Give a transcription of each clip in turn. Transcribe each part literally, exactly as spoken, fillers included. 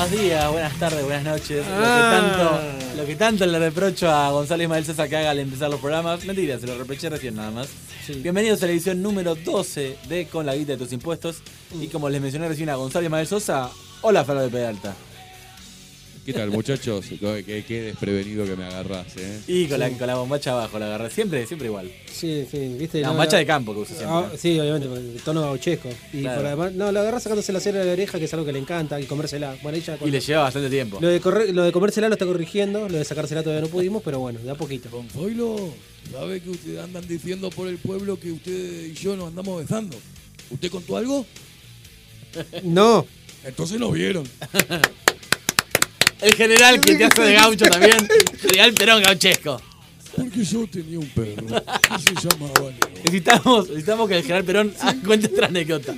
Buenos días, buenas tardes, buenas noches. Ah. Lo, que tanto, lo que tanto le reprocho a Gonzalo Ismael Sosa que haga al empezar los programas. Mentira, se lo reproché recién nada más. Sí. Bienvenidos a la edición número doce de Con la Guita de tus Impuestos. Y como les mencioné recién a Gonzalo Ismael Sosa, hola Fernando de Pedalta. ¿Qué tal, muchachos? Qué, qué desprevenido que me agarrás, ¿eh? Y con, Sí. la, con la bombacha abajo, la agarré. Siempre, siempre igual. Sí, sí, viste. La no, bombacha la- de campo que usa siempre. Ah, sí, obviamente, con el tono gauchesco. Y Claro. por además, no, la agarrá sacándose la cera de la oreja, que es algo que le encanta, y comérsela. Bueno, ella Y cuando- le lleva bastante tiempo. lo, de corre- lo de comérsela lo está corrigiendo, lo de sacársela todavía no pudimos, pero bueno, de a poquito. Don Zoilo, ¿sabe que ustedes andan diciendo por el pueblo que usted y yo nos andamos besando? ¿Usted contó algo? No, Entonces nos vieron. El general que te hace de gaucho también. General Perón gauchesco. Porque yo tenía un perro que se llamaba Leo. Necesitamos, necesitamos que el general Perón cuente otra anécdota.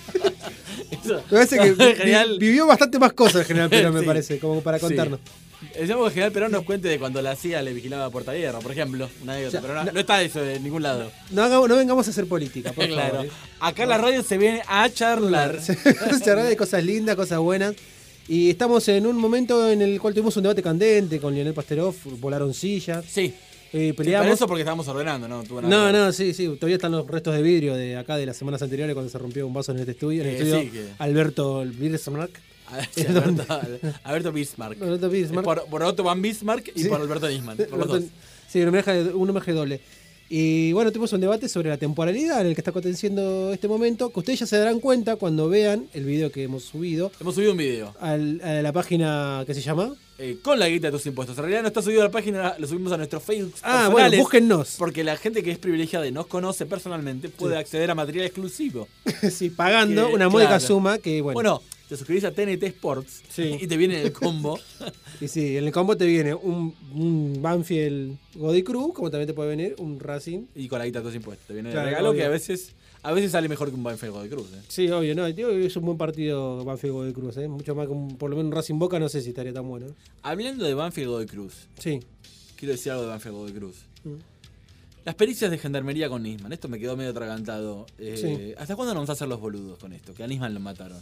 Eso. me parece que vi- General- vi- vivió bastante más cosas el general Perón, me Sí. parece, como para contarnos. Sí. Necesitamos que el general Perón nos cuente de cuando la C I A le vigilaba a Puerta Hierro, por ejemplo. Una anécdota, Ya, pero no, no- no está eso de ningún lado. No, hagamos- no vengamos a hacer política, por Claro. favor. ¿eh? Acá en la radio se viene a charlar. Se habla de cosas lindas, cosas buenas. Y estamos en un momento en el cual tuvimos un debate candente con Lionel Pasterov, volaron sillas, Sí. eh, Sí, peleamos. pero eso porque estábamos ordenando, ¿no? Tuvo nada No, que ver. no, sí, sí, todavía están los restos de vidrio de acá de las semanas anteriores cuando se rompió un vaso en este estudio, en el Eh, estudio sí, que- Alberto Bismarck. A ver, sí, Alberto, Alberto Bismarck. Alberto Bismarck. Por, por Otto van Bismarck y Sí. por Alberto Nisman. Por los dos. Sí, un homenaje, un homenaje doble. Y bueno, tuvimos un debate sobre la temporalidad en el que está aconteciendo este momento, que ustedes ya se darán cuenta cuando vean el video que hemos subido Hemos subido un video. al- a la página que se llama... eh, con la guita de tus impuestos. En realidad no está subido a la página, lo subimos a nuestros Facebook. Ah, bueno, personales, búsquennos. Porque la gente que es privilegiada y nos conoce personalmente puede Sí. acceder a material exclusivo. Sí, pagando Que- una módica claro. suma que, bueno, Bueno, te suscribís a T N T Sports Sí. y te viene el combo. y sí, en el combo te viene un, un Banfield Godoy Cruz, como también te puede venir un Racing. Y con la guita de tus impuestos. Te viene Claro, de regalo obvio. que a veces, a veces sale mejor que un Banfield de Cruz. ¿eh? Sí, obvio, no, tío, es un buen partido Banfield Godoy Cruz, ¿eh? Mucho más que un- por lo menos un Racing Boca, no sé si estaría tan bueno. Hablando de Banfield Godoy Cruz, Sí. quiero decir algo de Banfield Godoy Cruz. Mm. Las pericias de gendarmería con Nisman, esto me quedó medio atragantado. Eh, Sí. ¿Hasta cuándo nos vamos a hacer los boludos con esto? Que a Nisman lo mataron.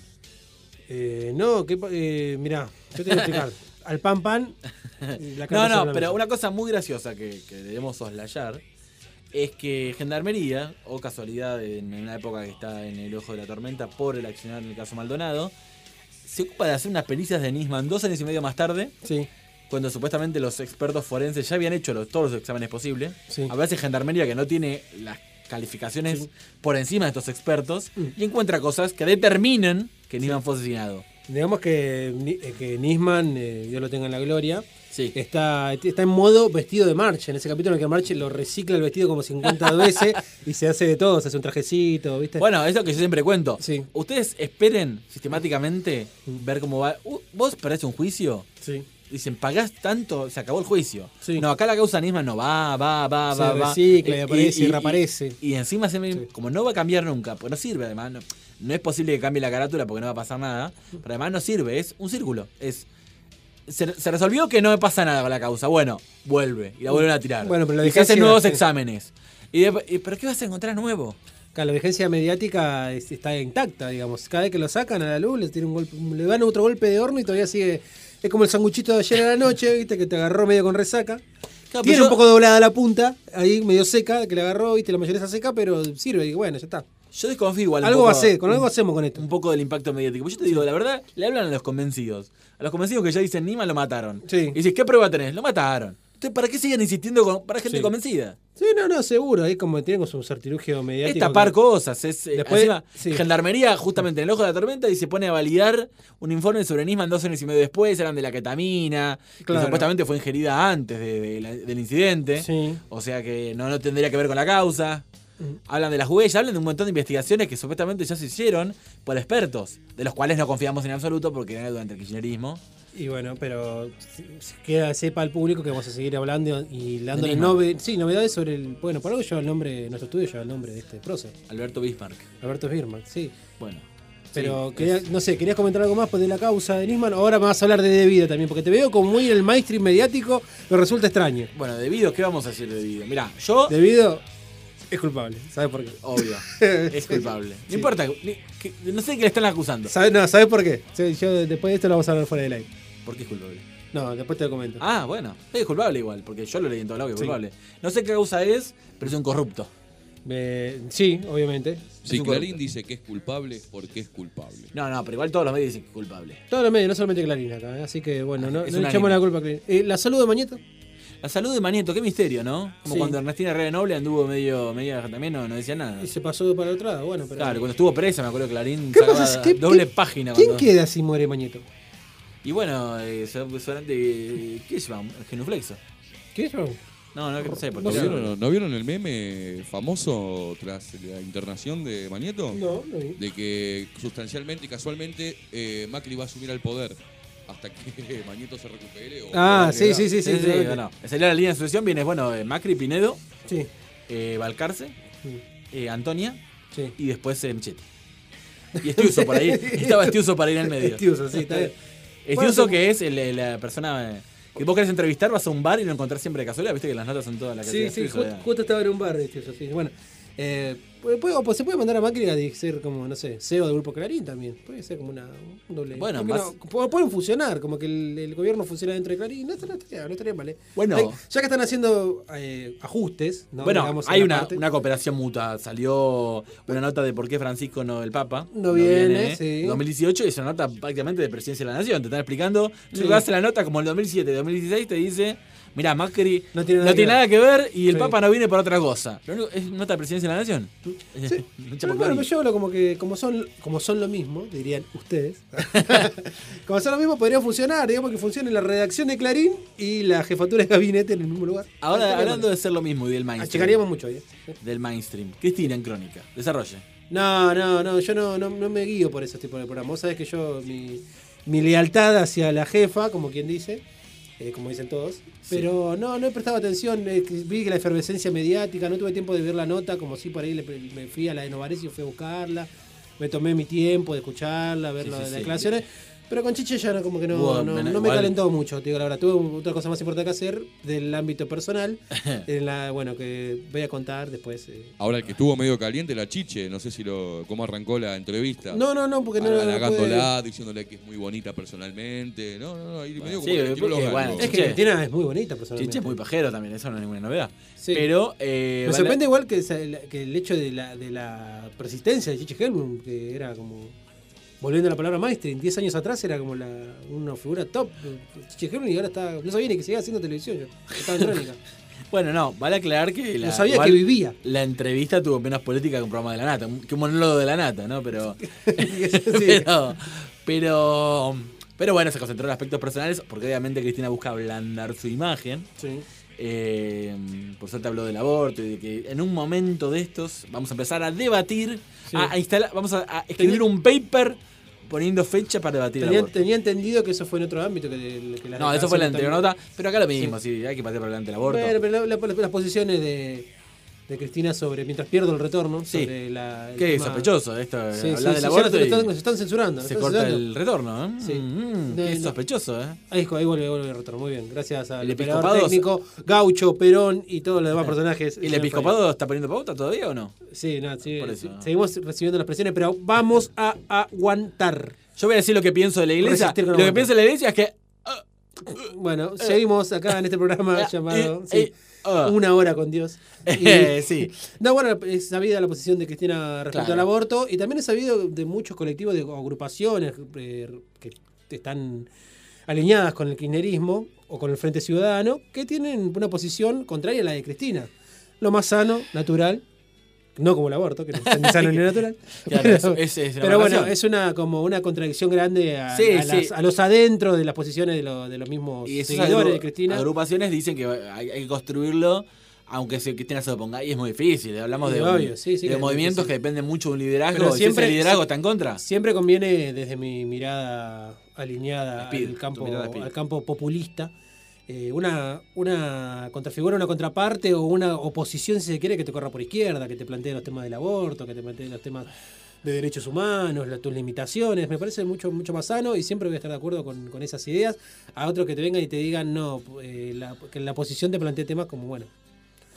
Eh, no, que, eh, mirá, yo te voy a explicar. Al pan pan. la carta No, sobre no, la pero mesa. una cosa muy graciosa que, que debemos soslayar es que Gendarmería, o casualidad en una época que está en el ojo de la tormenta por el accionar en el caso Maldonado, se ocupa de hacer unas pericias de Nisman dos años y medio más tarde, Sí, cuando supuestamente los expertos forenses ya habían hecho los- todos los exámenes posibles. Sí. A veces Gendarmería, que no tiene las calificaciones Sí. por encima de estos expertos, Mm. y encuentra cosas que determinan que Nisman fue asesinado. digamos que, Ni- eh, que Nisman, eh, Dios lo tenga en la gloria, Sí. está, está en modo vestido de March. En ese capítulo en el que March lo recicla el vestido como cincuenta veces y se hace de todo, se hace un trajecito, ¿viste? Bueno, es lo que yo siempre cuento. Sí. Ustedes esperen sistemáticamente ver cómo va. Uh, vos perdés un juicio, Sí. dicen, pagás tanto, se acabó el juicio. Sí. No, acá la causa Nisman no va, va, va, Se va, va. recicla y Eh, aparece y reaparece. Y, y encima, se me- Sí. como no va a cambiar nunca, pues no sirve además. No, no es posible que cambie la carátula porque no va a pasar nada. Pero además no sirve, es un círculo. Es se, se resolvió que no me pasa nada con la causa. Bueno, vuelve. Y la vuelven a tirar. Bueno, pero la y se hacen vigencia- nuevos sí. exámenes. Y de- y- ¿Pero qué vas a encontrar nuevo? Claro, la vigencia mediática es- está intacta, digamos. Cada vez que lo sacan a la luz, le, tiran un golpe, le dan otro golpe de horno y todavía sigue. Es como el sanguchito de ayer a la noche, viste, que te agarró medio con resaca. Claro, Tiene pero un yo- poco doblada la punta, ahí medio seca, que le agarró, viste, la mayonesa seca, pero sirve, y bueno, ya está. Yo desconfío igual. un Algo poco- va a ser, con algo hacemos con esto. Un poco del impacto mediático. Pues yo te digo, la verdad, le hablan a los convencidos. A los convencidos que ya dicen, Nima lo mataron. Sí. Y dices, ¿qué prueba tenés? Lo mataron. Entonces, ¿para qué siguen insistiendo con, para gente Sí. convencida? Sí, no, no, seguro, ahí como tienen su sartilugio Es mediático. tapar que- cosas. Es, eh, Después- encima, sí. Gendarmería, justamente en el ojo de la tormenta, y se pone a validar un informe sobre Nisman dos años y medio después. Eran de la ketamina, Claro. que supuestamente fue ingerida antes de- de la- del incidente. Sí. O sea que no, no tendría que ver con la causa. Mm. Hablan de las huellas, hablan de un montón de investigaciones que supuestamente ya se hicieron por expertos, de los cuales no confiamos en absoluto porque era durante el kirchnerismo. Y bueno, pero que sepa el público que vamos a seguir hablando y dándole Nisman. nove- sí, novedades sobre el. Bueno, por algo lleva el nombre, nuestro estudio lleva el nombre de este prócer, Alberto Bismarck. Alberto Birman, sí. Bueno. Pero sí, quería- es- no sé, ¿querías comentar algo más pues, de la causa de Nisman? Ahora me vas a hablar de Debido también, porque te veo como muy en el mainstream mediático, me resulta extraño. Bueno, debido, ¿qué vamos a decir de debido? Mirá, yo Debido, Es culpable, ¿sabes por qué? Obvio, es culpable. No Sí. importa, ni- que- no sé qué le están acusando. ¿Sabes, no, ¿sabes por qué? Sí, yo después de esto lo vamos a hablar fuera del aire. ¿Por qué es culpable? No, después te lo comento. Ah, bueno, es culpable igual, porque yo lo leí en todo lado que es Sí. culpable. No sé qué causa es, pero es un corrupto. Eh, sí, obviamente. Si Es un Clarín corrupto. dice que es culpable, ¿por qué es culpable? No, no, pero igual todos los medios dicen que es culpable. Todos los medios, no solamente Clarín acá, ¿eh? Así que bueno, no, Es no un le echamos anime. la culpa a Clarín. Eh, la salud de Mañeto. La salud de Manieto, qué misterio, ¿no? Como Sí. cuando Ernestina Herrera Noble anduvo medio, medio también no, no decía nada. Y se pasó para el otro lado, bueno, pero. Claro, cuando estuvo presa, me acuerdo que Clarín ¿Qué sacaba pasa? ¿Qué- doble qué- página. ¿Quién cuando- queda si muere Mañeto? Y bueno, eh, so- solamente. eh, ¿Qué se llama? El genuflexo. ¿Qué es eso? No, no, no sé por ¿No qué. vieron, ¿No vieron el meme famoso tras la internación de Manieto? No, no vi. De que sustancialmente y casualmente eh, Macri va a asumir al poder hasta que Manieto se recupere. O Ah, o sí, le sí, da. sí, sí. Sí, sí, sí, bueno. Sería la línea de sucesión, viene, bueno, eh, Macri, Pinedo, Sí, eh, Balcarce, sí, eh, Antonia sí. y después eh, Michetti. Y Estiuso por ahí. Estaba Estiuso para ir al medio. Estiuso, sí, está bien. Estiuso Bueno, que es el- la persona eh, que vos querés entrevistar, vas a un bar y lo encontrás siempre de casualidad, viste que las notas son todas la Sí, sí, justo, justo estaba en un bar de Estiuso, sí. Bueno, eh, puede- puede- o se puede mandar a Macri a ser como, no sé, C E O del Grupo Clarín también. Puede ser como una, un doble. Bueno, ¿por qué más- no? Pu- Pueden funcionar, como que el, el gobierno funciona dentro de Clarín. No, no estaría, no estaría mal. ¿eh? Bueno. Hay- ya que están haciendo eh, ajustes, ¿no? Bueno, Digamos, en hay la una, parte- una cooperación mutua. Salió una nota de por qué Francisco no, el Papa, No viene, sí. dos mil dieciocho, y es una nota prácticamente de presidencia de la nación. Te están explicando. Tú haces la nota como el dos mil siete, dos mil dieciséis, te dice, mira, Macri No tiene nada que ver". nada que ver y el Sí. Papa no viene por otra cosa. Lo único- es nota de presidencia de la nación. Sí. Mucha Pero por bueno, ahí. pero yo hablo como que como son, como son lo mismo, dirían ustedes. Como son lo mismo, podría funcionar, digamos que funcione la redacción de Clarín y la jefatura de gabinete en el mismo lugar. Ahora, Estaría hablando mal. de ser lo mismo y del mainstream. Achicaríamos mucho ahí. ¿eh? Del mainstream. Cristina en Crónica. Desarrolle. No, no, no, yo no, no, no me guío por ese tipo de programas. Vos sabés que yo, mi, mi lealtad hacia la jefa, como quien dice, eh, como dicen todos, pero no, no he prestado atención, eh, que vi que la efervescencia mediática, no tuve tiempo de ver la nota, como si por ahí le- me fui a la de Novarecio, fui a buscarla, me tomé mi tiempo de escucharla, ver Sí, las sí, sí. declaraciones. Pero con Chiche ya no, como que no, Hubo, no, bueno, no me igual- calentó mucho, te digo la verdad. Tuve otra cosa más importante que hacer del ámbito personal, en la, bueno, que voy a contar después. eh. Ahora el que estuvo medio caliente, la Chiche, no sé si lo cómo arrancó la entrevista. No, no, no, porque no, no halagándola, diciéndole que es muy bonita personalmente. No, no, no, ahí medio como sí, que le tiró los porque, bueno, galgos. Es que Chiche. Cristina es muy bonita personalmente. Chiche es muy pajero también, eso no es ninguna novedad. Sí. Pero. Eh, Me vale- sorprende igual que, esa- que el hecho de la, de la persistencia de Chiche Helmut, que era como, volviendo a la palabra mainstream, diez años atrás era como la, una figura top. Chiche Helmut y ahora está, no sabía ni que seguía haciendo televisión yo, estaba en Crónica. Bueno, no, vale aclarar que. La, No sabía igual que vivía. La entrevista tuvo menos política que un programa de la nata, un- que un monólogo de la nata, ¿no? Pero. Sí. pero, pero. Pero bueno, se concentró en aspectos personales, porque obviamente Cristina busca ablandar su imagen. Sí. Eh, por suerte habló del aborto y de que en un momento de estos vamos a empezar a debatir, Sí. a, a instalar, vamos a, a escribir un paper poniendo fecha para debatir el Tenía, aborto. tenía entendido que eso fue en otro ámbito. Que, de- que las No, eso fue la anterior declaraciones nota, pero acá lo mismo, sí, hay que patear por delante el aborto. también- Bueno, pero la- la- las posiciones de, de Cristina sobre mientras pierdo el retorno. Sí. Sobre la, el Qué tema- sospechoso esto, Sí, hablar sí, del sí, ya aborto lo- lo y están, se están censurando. se lo están corta censurando. el retorno, ¿eh? Sí. Mm, No, qué no. sospechoso, ¿eh? Ahí, ahí vuelve, vuelve el retorno, muy bien. Gracias al El operador episcopado- técnico, Gaucho, Perón y todos los demás personajes. ¿Y el episcopado está poniendo pauta todavía o no? Sí, no, sí, Por eso. sí, seguimos recibiendo las presiones, pero vamos a aguantar. Yo voy a decir lo que pienso de la iglesia. Resistir con Lo que aguantar. pienso de la iglesia es que. Bueno, seguimos acá en este programa llamado eh, sí, eh, ah. Una hora con Dios. Eh, sí. No, bueno, es sabida la posición de Cristina respecto Claro. al aborto y también es sabido de muchos colectivos de o agrupaciones eh, que están alineadas con el kirchnerismo o con el Frente Ciudadano que tienen una posición contraria a la de Cristina. Lo más sano, natural, no como el aborto, que no es ni sano ni natural. Claro, pero es- es una pero bueno, aberración. es una como una contradicción grande a, Sí, a sí. las- a los adentros de las posiciones de, lo- de los mismos Y esas seguidores agru- de Cristina. agrupaciones dicen que hay, hay que construirlo, aunque se, Cristina se oponga. Y es muy difícil. Hablamos Sí, de, obvio, sí, sí de que es movimientos difícil. que dependen mucho de un liderazgo. Pero y si siempre- ese liderazgo sí. está en contra. Siempre conviene, desde mi mirada alineada Speed, al tu campo, mirada speed. al campo populista, eh, una, una contrafigura, una contraparte o una oposición, si se quiere, que te corra por izquierda, que te plantee los temas del aborto, que te plantee los temas de derechos humanos, la- tus limitaciones. Me parece mucho, mucho más sano y siempre voy a estar de acuerdo con, con esas ideas. A otros que te vengan y te digan, no, eh, la, que la oposición te plantee temas como, bueno,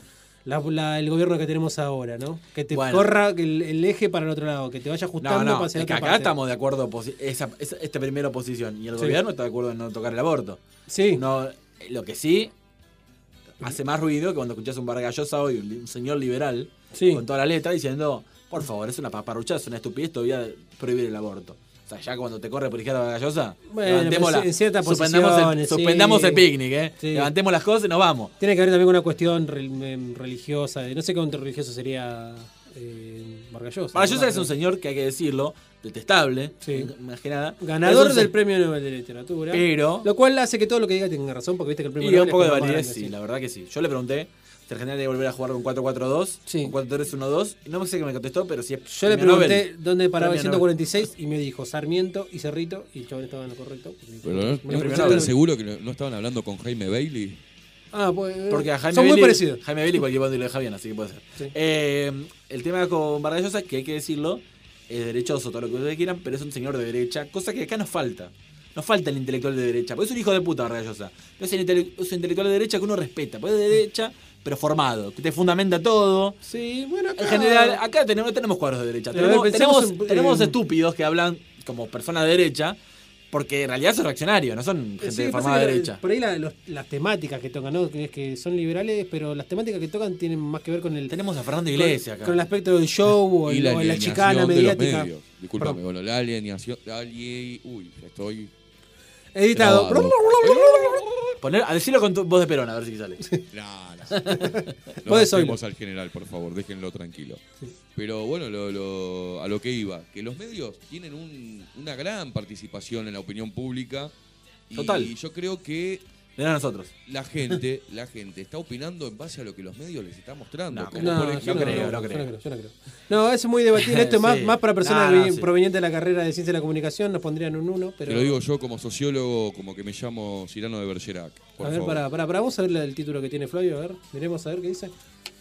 la, la, el gobierno que tenemos ahora, ¿no? Que te Bueno. corra el, el eje para el otro lado, que te vaya ajustando No, no, para hacia es que otra acá parte. estamos de acuerdo, posi- esa, esa, esta primera posición, y el Sí. gobierno está de acuerdo en no tocar el aborto. Sí. No, lo que sí hace más ruido que cuando escuchás un Vargas Llosa hoy, un, li- un señor liberal, Sí. con toda la letra, diciendo, por favor, es una paparruchada, es una estupidez todavía prohibir el aborto. O sea, ya cuando te corre por izquierda Vargas Llosa, Bueno, levantemos pero la- en ciertas suspendamos, el, posiciones, suspendamos sí. el picnic, ¿eh? Sí. Levantemos las cosas y nos vamos. Tiene que haber también una cuestión re- em, religiosa. de- No sé cuánto religioso sería eh, Vargas Llosa. Vargas Llosa ¿no? es un señor que hay que decirlo, detestable, Sí. más que nada. Ganador Es un del se- Premio Nobel de Literatura. Pero... Lo cual hace que todo lo que diga tenga razón, porque viste que el Premio Y un Nobel poco de es como más validez, grande, sí, la verdad que sí. Yo le pregunté si Argentina tiene que volver a jugar con cuatro cuatro dos, Sí. con cuatro tres uno dos, y no sé qué me contestó, pero si es Yo le premio pregunté Nobel, dónde paraba el Premio ciento cuarenta y seis y me dijo Sarmiento y Cerrito, y el chabón estaba en lo correcto. Pero no, Me no, lo premio ¿estás Nobel. tan seguro que no, no estaban hablando con Jaime Bailey? Ah, pues. Porque a Jaime son Bailey, muy parecidos. Jaime Bailey cualquier bando lo deja bien, así que puede ser. Sí. Eh, el tema con Vargas Llosa es que hay que decirlo, es derechoso, todo lo que ustedes quieran, pero es un señor de derecha, cosa que acá nos falta. Nos falta el intelectual de derecha, porque es un hijo de puta Vargas Llosa. Pero es el intele- es un intelectual de derecha que uno respeta, porque es de derecha, pero formado, que te fundamenta todo. Sí, bueno, acá. En general, acá tenemos, no tenemos cuadros de derecha. A ver, Tenemos, pensemos tenemos, en- tenemos en- estúpidos que hablan como personas de derecha, porque en realidad son reaccionarios, no son gente Sí, pasa formada de que derecha. Por ahí la- los- las temáticas que tocan, ¿no? Que es que son liberales, pero las temáticas que tocan tienen más que ver con el. Tenemos a Fernando con- Iglesias acá. Con el aspecto del show o, Y el- la o la alienación chicana de los mediática. medios. Disculpame, Perdón. bueno, la alienación... alie- Uy, estoy... Editado. grabado. Poner, a decirlo con tu voz de Perón, a ver si sale. No, no. No Podés hacemos al general, por favor, déjenlo tranquilo. Pero bueno, lo, lo- a lo que iba, que los medios tienen un- una gran participación en la opinión pública. Y Total. yo creo que Ven a nosotros. la gente, la gente está opinando en base a lo que los medios les están mostrando. No, como No, por yo ejemplo, no creo, yo no creo. yo no creo. No, es muy debatible. Esto es más, Sí. más para personas No, no, vi- sí. provenientes de la carrera de Ciencia de la Comunicación, nos pondrían un uno, pero. Te lo digo yo como sociólogo, como que me llamo Cirano de Bergerac. Por A ver, favor. para, para, para, vamos a ver el título que tiene Flavio, a ver, miremos a ver qué dice.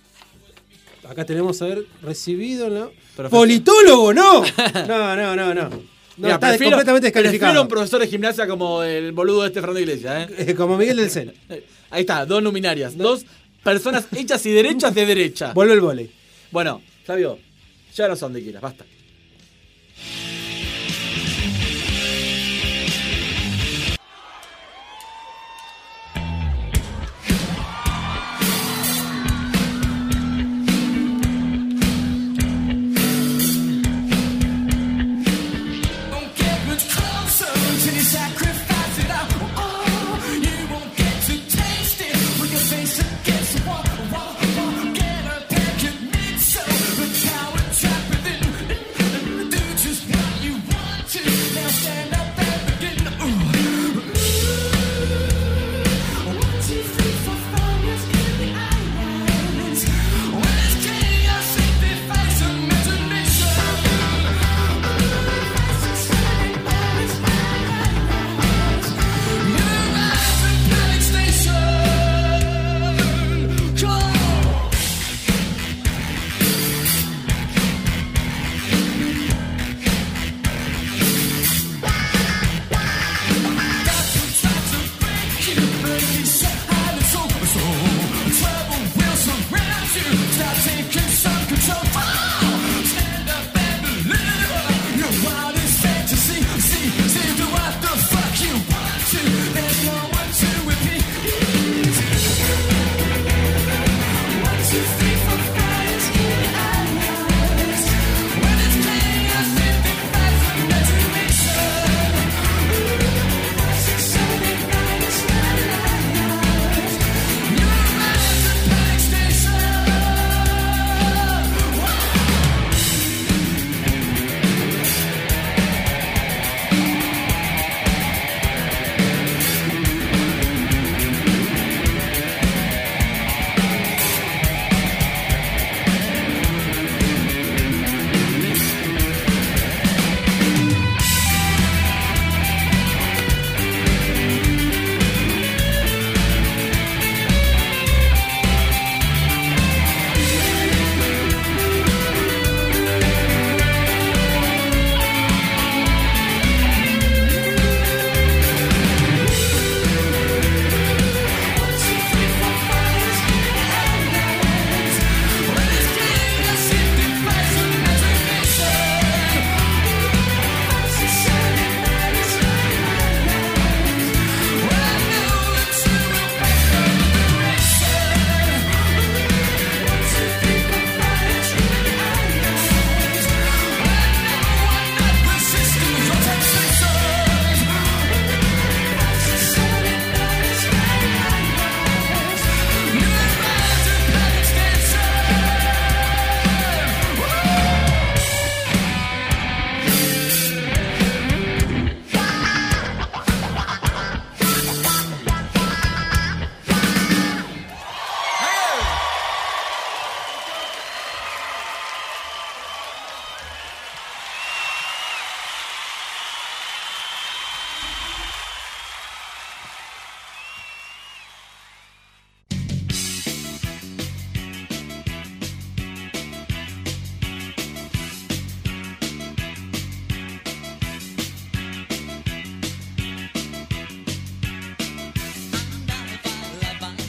Acá tenemos a ver, recibido en la... Profesor. ¡Politólogo, no! No, no, no, no. No, Mira, está prefiero- completamente Prefiero descalificado. un profesor de gimnasia como el boludo de este Fernando Iglesias, ¿eh? Eh, Como Miguel del Cel. Ahí está, dos luminarias. Dos personas hechas y derechas de derecha. Vuelve el vóley. Bueno, Flavio, ya no son donde quieras, basta. Don't get much closer till you sacrifice it all. Oh, you won't get to taste it with your face against the wall. Wall, wall. Get a pack of meat, so the power trap within.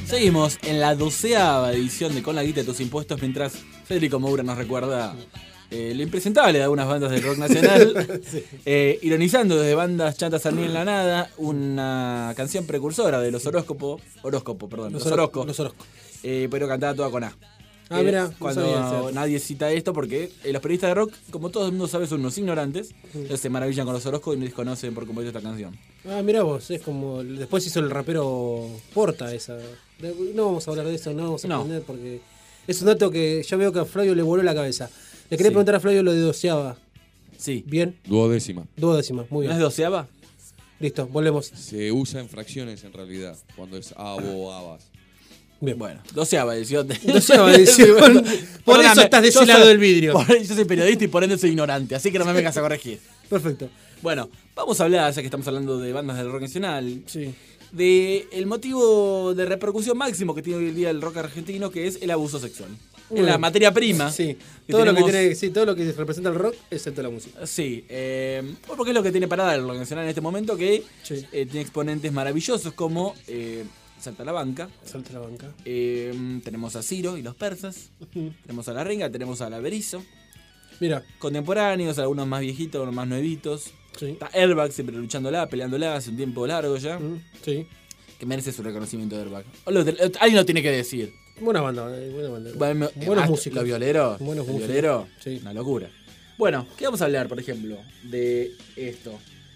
Seguimos en la doceava edición de Con la guita de tus impuestos, mientras Federico Moura nos recuerda eh, lo impresentable de algunas bandas del rock nacional, sí. eh, ironizando desde bandas chantas al en la nada, una canción precursora de los horóscopos, horóscopo, perdón, los, los Orozco, los Orozco. Eh, pero cantada toda con A. Ah, eh, mira, cuando no nadie cita esto, porque eh, los periodistas de rock, como todo el mundo sabe, son unos ignorantes, mm. entonces se maravillan con los horóscopos y desconocen por completo esta canción. Ah, mira vos, es como. Después hizo el rapero Porta esa. No vamos a hablar de eso, no vamos a no. aprender porque es un dato que yo veo que a Flavio le voló la cabeza. Le quería sí. preguntar a Flavio lo de doceava. Sí. Bien. Duodécima. Duodécima, muy bien. ¿No es doceava? Listo, volvemos. Se usa en fracciones en realidad, cuando es abo o abas. Bien. Bueno, doceava edición. De... Doceava edición. Por Perdóname, eso estás de ese lado soy, del vidrio. Por, yo soy periodista y por ende soy ignorante, así que no me vengas a corregir. Perfecto. Bueno, vamos a hablar, ya que estamos hablando de bandas del rock nacional, sí. de el motivo de repercusión máximo que tiene hoy el día el rock argentino, que es el abuso sexual. Bueno, en la materia prima. Sí, todo, tenemos... lo que tiene, sí todo lo que representa el rock, excepto la música. Sí, eh, porque es lo que tiene parada el rock nacional en este momento, que sí. eh, tiene exponentes maravillosos como eh, Salta la Banca. Salta la Banca. Eh, tenemos a Ciro y los persas. Uh-huh. Tenemos a La Renga, tenemos a La Berizo. Mira. Contemporáneos, algunos más viejitos, algunos más nuevitos. Sí. Está Airbag siempre luchándola, peleándola hace un tiempo largo ya. Uh-huh. Sí. Que merece su reconocimiento de Airbag. Alguien lo tiene que decir. Buena banda, buena banda. Bueno, Buenos músicos. Los violeros. Buenos los músicos. violeros. Sí. Una locura. Bueno, ¿qué vamos a hablar, por ejemplo, de esto?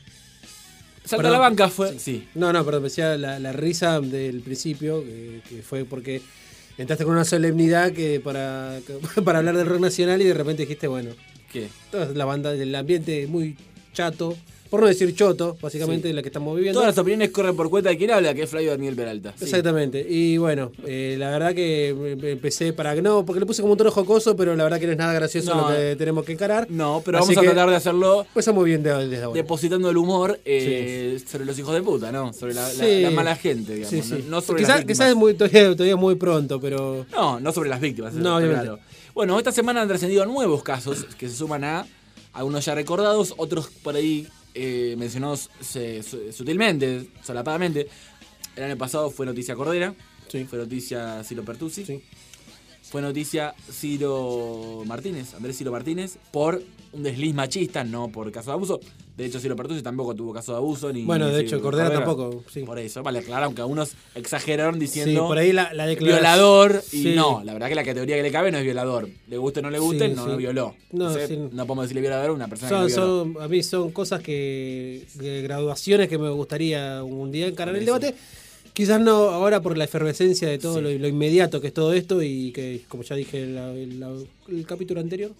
Salta perdón, la Banca fue. Sí. sí. No, no, perdón, me decía la, la risa del principio, que, que fue porque entraste con una solemnidad que para, que, para hablar del rock nacional y de repente dijiste, bueno. ¿Qué? Toda la banda del ambiente muy chato. Por no decir choto, básicamente, sí. la que estamos viviendo. Todas las opiniones corren por cuenta de quien habla, que es Flavio Daniel Peralta. Sí. Exactamente. Y bueno, eh, la verdad que empecé para que no, porque le puse como un tono jocoso, pero la verdad que no es nada gracioso no, lo que tenemos que encarar. No, pero Así vamos a tratar de hacerlo. Pues muy bien desde ahora. Depositando el humor eh, sí. sobre los hijos de puta, ¿no? Sobre la, sí. la, la mala gente, digamos. Sí, sí. No, no sobre quizás, las víctimas. Quizás es muy, todavía, todavía muy pronto, pero. No, no sobre las víctimas. No, obviamente. Claro. Bueno, esta semana han trascendido nuevos casos que se suman a algunos ya recordados, otros por ahí. Eh, mencionados se, su, sutilmente, solapadamente. El año pasado fue noticia Cordera, sí. fue noticia Ciro Pertusi, sí. fue noticia Ciro Martínez, Andrés Ciro Martínez, por un desliz machista, no por caso de abuso. De hecho, Ciro Pertusi tampoco tuvo caso de abuso. Ni, bueno, de ni hecho, Cordera, Cordera tampoco. Sí. Por eso, vale, claro, aunque algunos exageraron diciendo sí, por ahí la, la violador. Y sí. no, la verdad que la categoría que le cabe no es violador. Le guste o no le guste, sí, no, sí. no violó. No, Entonces, sí. no podemos decirle violador a una persona son, que no violó. Son, a mí son cosas que, que. graduaciones que me gustaría un día encarar el debate. Quizás no ahora por la efervescencia de todo sí. lo, lo inmediato que es todo esto y que, como ya dije en la, en la, el capítulo anterior,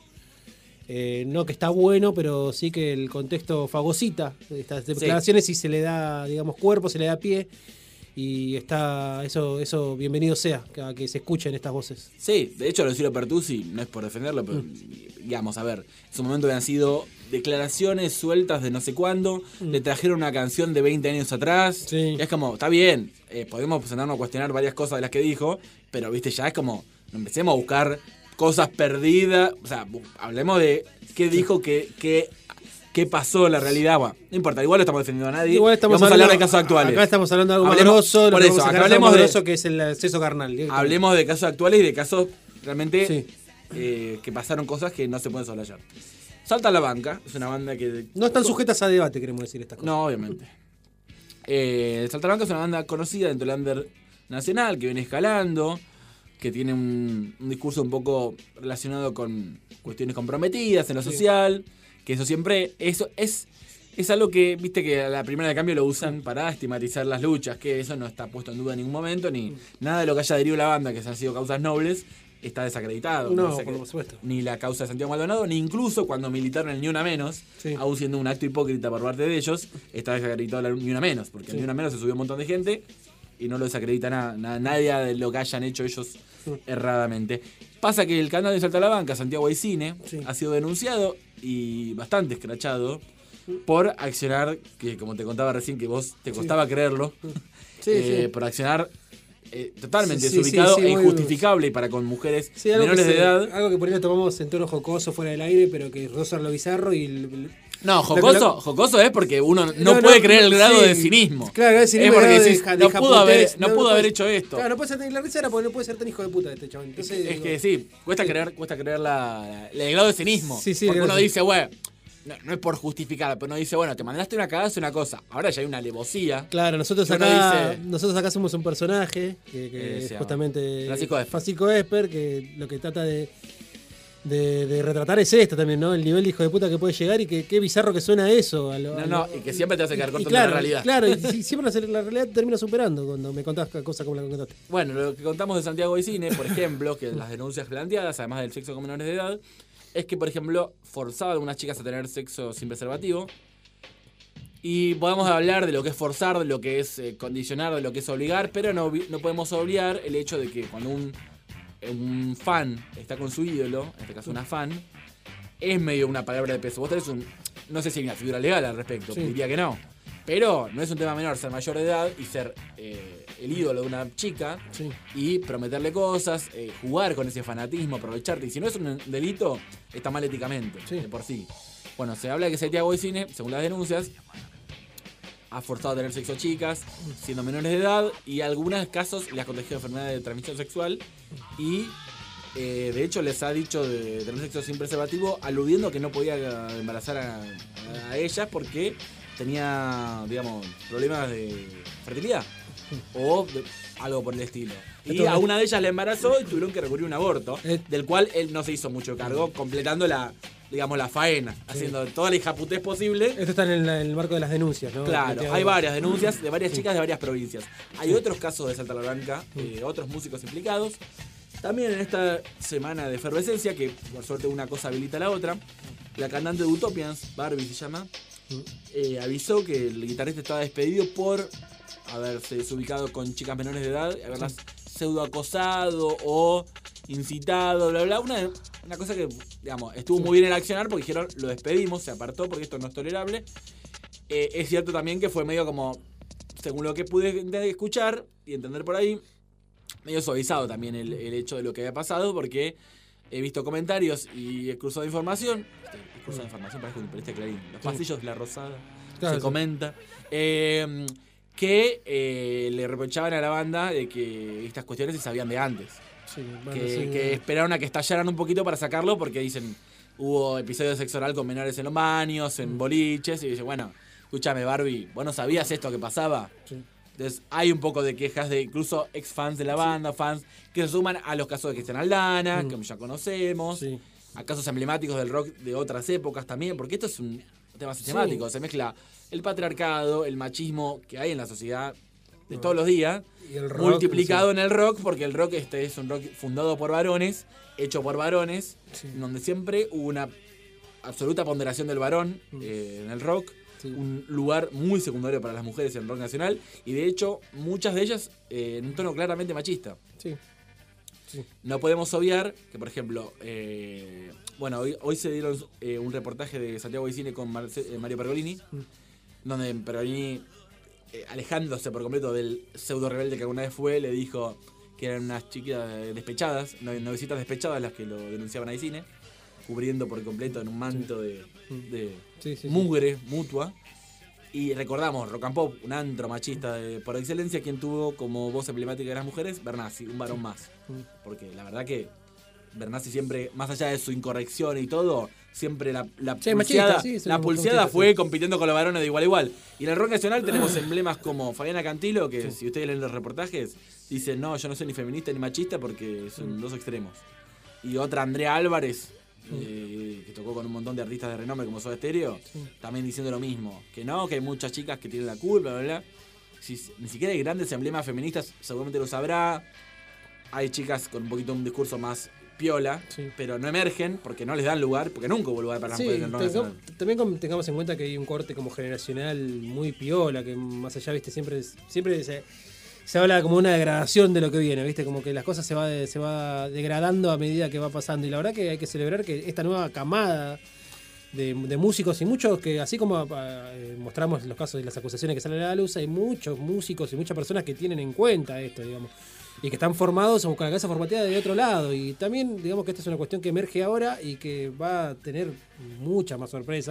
eh, no que está bueno, pero sí que el contexto fagocita estas declaraciones sí. y se le da, digamos, cuerpo, se le da pie y está eso eso bienvenido sea, que, a que se escuchen estas voces. Sí, de hecho lo de Ciro Pertusi, no es por defenderlo, pero mm. digamos, a ver, en su momento habían sido declaraciones sueltas de no sé cuándo, mm. le trajeron una canción de veinte años atrás, sí. y es como, está bien, eh, podemos sentarnos a cuestionar varias cosas de las que dijo, pero viste, ya es como, empecemos a buscar cosas perdidas, o sea, hablemos de qué dijo, qué, qué, qué pasó en la realidad, bueno, no importa, igual no estamos defendiendo a nadie, igual estamos vamos hablando, a hablar de casos actuales. Acá estamos hablando de algo hablemos, maloroso, por eso, acá hablemos de eso que es el exceso carnal. Hablemos de casos actuales y de casos realmente sí. eh, que pasaron cosas que no se pueden soslayar. Salta la Banca, es una banda que... No están sujetas a debate, queremos decir estas cosas. No, obviamente. Eh, Salta la Banca es una banda conocida dentro del under nacional, que viene escalando, que tiene un, un discurso un poco relacionado con cuestiones comprometidas en lo sí. social, que eso siempre... eso es es algo que, viste que a la primera de cambio lo usan para estigmatizar las luchas, que eso no está puesto en duda en ningún momento, ni nada de lo que haya adherido la banda, que han sido causas nobles, está desacreditado. No, por que, supuesto. Ni la causa de Santiago Maldonado, ni incluso cuando militaron el Ni Una Menos, sí. aún siendo un acto hipócrita por parte de ellos, está desacreditado el Ni Una Menos, porque sí. el Ni Una Menos se subió un montón de gente y no lo desacredita nada, nada, nadie de lo que hayan hecho ellos sí. erradamente. Pasa que el canal de Salta la Banca, Santiago Hay Cine, sí. ha sido denunciado y bastante escrachado por accionar, que como te contaba recién, que vos te costaba sí. creerlo, sí, eh, sí. por accionar eh, totalmente sí, desubicado sí, sí, e muy, injustificable y para con mujeres sí, menores se, de edad. Algo que por ahí lo tomamos en tono jocoso fuera del aire, pero que roza lo bizarro y No, Lo que jocoso, lo- jocoso es porque uno no, No, no, puede creer el grado sí. de cinismo. Claro, el cinismo es porque grado de decís, ja- de no pudo haber, japutez, no pudo puede- haber hecho esto. Claro, no puede ser tan, la risa era porque no puede ser tan hijo de puta este chabón. Entonces, Es digo, que sí, cuesta creer, cuesta creer la, la- el grado de cinismo. Sí, sí, porque el grado uno de- dice, bueno, no, no es por justificar, pero uno dice, bueno, te mandaste una cagada, es una cosa. Ahora ya hay una alevosía. Claro, nosotros que uno acá, dice- nosotros acá somos un personaje que, que Eh, se es llama justamente Francisco Esper. Francisco Esper, que lo que trata de, de, de retratar es esto también, ¿no? El nivel de hijo de puta que puede llegar y que qué bizarro que suena eso. A lo- No, a no, lo- y que siempre te hace quedar y corto claro, de la realidad. Claro, y si- siempre la, la realidad termina superando cuando me contás cosas como la que contaste. Bueno, lo que contamos de Santiago de Cine, por ejemplo, que las denuncias planteadas, además del sexo con menores de edad, es que, por ejemplo, forzaba a algunas chicas a tener sexo sin preservativo. Y podemos hablar de lo que es forzar, de lo que es eh, condicionar, de lo que es obligar, pero no, vi- no podemos obviar el hecho de que cuando un, un fan está con su ídolo, en este caso una fan, es medio una palabra de peso. Vos tenés un... No sé si hay una figura legal al respecto, Sí. diría que no. Pero no es un tema menor ser mayor de edad y ser eh, el ídolo de una chica Sí. y prometerle cosas, eh, jugar con ese fanatismo, aprovecharte. Y si no es un delito, está mal éticamente, Sí. de por sí. Bueno, se habla de que Santiago de Cine, según las denuncias, ha forzado a tener sexo chicas, siendo menores de edad, y en algunos casos les ha contagiado enfermedades de transmisión sexual. Y eh, de hecho les ha dicho de tener sexo sin preservativo, aludiendo que no podía eh, embarazar a, a ellas porque tenía, digamos, problemas de fertilidad o de- algo por el estilo. Y Esto a es- una de ellas la embarazó y tuvieron que recurrir a un aborto, Eh. del cual él no se hizo mucho cargo, completando la, digamos, la faena, haciendo toda la hijaputez posible. Esto está en el, en el marco de las denuncias, ¿no? Claro, Planteado- hay varias denuncias de varias chicas de varias provincias. Hay otros casos de Salta Blanca, eh, otros músicos implicados. También en esta semana de efervescencia, que por suerte una cosa habilita a la otra, la cantante de Utopians, Barbie se llama, eh, avisó que el guitarrista estaba despedido por haberse desubicado con chicas menores de edad, haberlas pseudo acosado o incitado, bla, bla. Una, una cosa que, digamos, estuvo muy bien el accionar porque dijeron, lo despedimos, se apartó porque esto no es tolerable. Eh, es cierto también que fue medio como, según lo que pude escuchar y entender por ahí, medio suavizado también el, el hecho de lo que había pasado, porque he visto comentarios y he cruzado información. Este, he cruzado información, parece un periodista de Clarín. Los pasillos de la Rosada. Claro, se sí. comenta. Eh, que eh, le reprochaban a la banda de que estas cuestiones se sabían de antes. Sí, bueno, Que, sí. que esperaron a que estallaran un poquito para sacarlo, porque dicen, hubo episodios de sexo oral con menores en los baños, en boliches, y dice, bueno, escúchame Barbie, ¿vos no sabías esto que pasaba? Sí. Entonces hay un poco de quejas de incluso ex fans de la banda, fans que se suman a los casos de Cristian Aldana, Mm. que ya conocemos, Sí. a casos emblemáticos del rock de otras épocas también, porque esto es un tema sistemático, se mezcla el patriarcado, el machismo que hay en la sociedad de todos los días, Y el rock, multiplicado sí. en el rock, porque el rock este es un rock fundado por varones, hecho por varones, Sí. donde siempre hubo una absoluta ponderación del varón eh, en el rock, Sí. un lugar muy secundario para las mujeres en el rock nacional, y de hecho muchas de ellas eh, en un tono claramente machista. Sí. Sí. No podemos obviar que, por ejemplo, eh, bueno, hoy, hoy se dieron eh, un reportaje de Santiago de Cine con Marce- eh, Mario Pergolini, donde Pergolini, eh, alejándose por completo del pseudo rebelde que alguna vez fue, le dijo que eran unas chicas eh, despechadas, no- novicitas despechadas las que lo denunciaban a Cine, cubriendo por completo en un manto de, de Sí, sí, sí. mugre mutua. Y recordamos, Rock and Pop, un antro machista de- por excelencia, quien tuvo como voz emblemática de las mujeres, Bernasi, un varón más. Porque la verdad que Bernasi siempre, más allá de su incorrección y todo, siempre la, la Sí, pulseada, machista, sí, es la un pulseada machista, fue sí. compitiendo con los varones de igual a igual. Y en el rock nacional tenemos emblemas como Fabiana Cantilo, que si ustedes leen los reportajes, dicen, no, yo no soy ni feminista ni machista porque son dos extremos. Y otra, Andrea Álvarez, eh, que tocó con un montón de artistas de renombre como Soda Stereo, también diciendo lo mismo, que no, que hay muchas chicas que tienen la culpa, bla, bla. Si, ni siquiera hay grandes emblemas feministas, seguramente lo sabrá. Hay chicas con un poquito un discurso más piola, Sí. pero no emergen porque no les dan lugar, porque nunca hubo lugar para las Sí, mujeres en el rock tengo- nacional. también com- tengamos en cuenta que hay un corte como generacional muy piola, que más allá, viste, siempre, siempre se, se habla como una degradación de lo que viene, viste, como que las cosas se va, de- se va degradando a medida que va pasando. Y la verdad que hay que celebrar que esta nueva camada de, de músicos y muchos que, así como eh, mostramos los casos de las acusaciones que salen a la luz, hay muchos músicos y muchas personas que tienen en cuenta esto, digamos. Y que están formados o con la cabeza formateada de otro lado. Y también, digamos que esta es una cuestión que emerge ahora y que va a tener mucha más sorpresa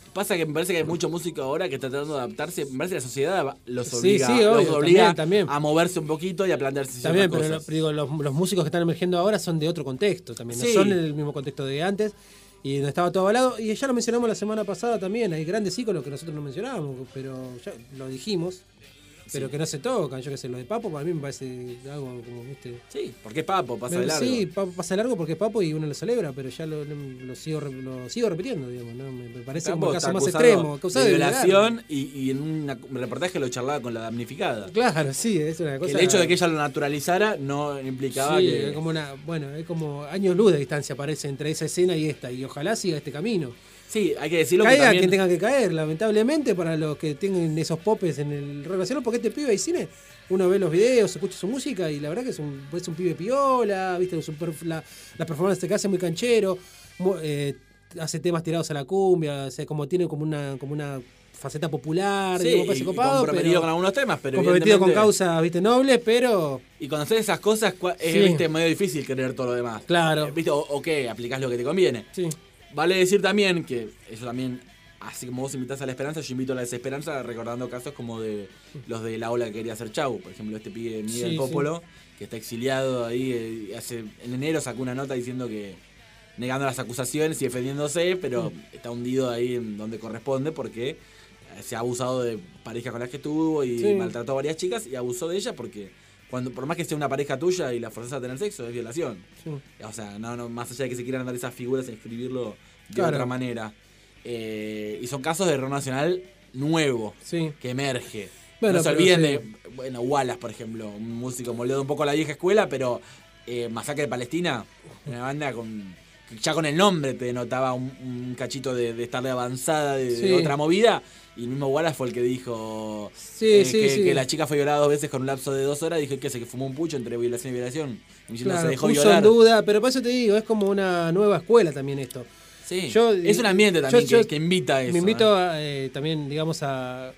Pasa que me parece que hay mucho músico ahora que está tratando de adaptarse. Me parece que la sociedad los Sí, obliga, sí, obvio, los obliga también, también. a moverse un poquito y a plantearse También, ciertas pero cosas. lo- digo, los, los músicos que están emergiendo ahora son de otro contexto también, Sí. no son el mismo contexto de antes. Y no estaba todo avalado. Y ya lo mencionamos la semana pasada también. Hay grandes íconos que nosotros no mencionábamos, pero ya lo dijimos. Pero Sí. que no se tocan. Yo qué sé, lo de Papo para mí me parece algo como, viste. Sí, porque es Papo, pasa de largo. Sí, Papo pasa de largo porque es Papo y uno lo celebra, pero ya lo, lo sigo, re- lo sigo repitiendo, digamos, ¿no? Me, me parece como Papo el caso está más acusado extremo. de Acusado de violación y, y en una- un reportaje lo charlaba con la damnificada. violar. Claro, sí, es una Que cosa. el hecho de que ella lo naturalizara no implicaba Sí, que... es como una, bueno, es como años luz de distancia parece entre esa escena y esta, y ojalá siga este camino. Sí, hay que decirlo que Caiga también... quien tenga que caer, lamentablemente, para los que tengan esos popes en el rock nacional, porque este pibe de cine, uno ve los videos, escucha su música y la verdad que es un, es un pibe piola, viste, un perf- la, la performance que hace muy canchero, mu- eh, hace temas tirados a la cumbia, o sea, como tiene como una, como una faceta popular, Sí, digamos, y, parece y copado, comprometido pero con algunos temas, pero comprometido con evidentemente- causas, viste, nobles, pero Y cuando haces esas cosas cua- es Sí. viste, medio difícil querer todo lo demás. Claro. Eh, ¿Viste? O, o qué, aplicás lo que te conviene. sí. Vale decir también que eso también, así como vos invitás a la esperanza, yo invito a la desesperanza recordando casos como de los de la ola que quería hacer Chau. Por ejemplo, este pibe Miguel Sí, Popolo, que está exiliado ahí, eh, hace, en enero sacó una nota diciendo que negando las acusaciones y defendiéndose, pero está hundido ahí en donde corresponde porque eh, se ha abusado de parejas con las que tuvo y Sí. maltrató a varias chicas y abusó de ella porque cuando por más que sea una pareja tuya y la forzás a tener sexo, es violación. Sí. O sea, no, no, más allá de que se quieran dar esas figuras y escribirlo de Claro. otra manera. Eh, y son casos de rock nacional nuevo, Sí. que emerge. Bueno, no se pero olviden sí. de, bueno, Wallace, por ejemplo, un músico moldeado un poco a la vieja escuela, pero eh, Masacre de Palestina, una banda con ya con el nombre te denotaba un, un cachito de, de estar de avanzada de, de Sí. otra movida. Y el mismo Wallace fue el que dijo Sí, eh, sí, que, sí. que la chica fue violada dos veces con un lapso de dos horas. Dijo que se que fumó un pucho entre violación y violación. Y diciendo, Claro, se dejó puso violar. en duda, pero por eso te digo, es como una nueva escuela también esto. Sí. Yo- es un ambiente yo- también yo que, que invita a eso. Me invito ¿eh? a, eh, también, digamos, a,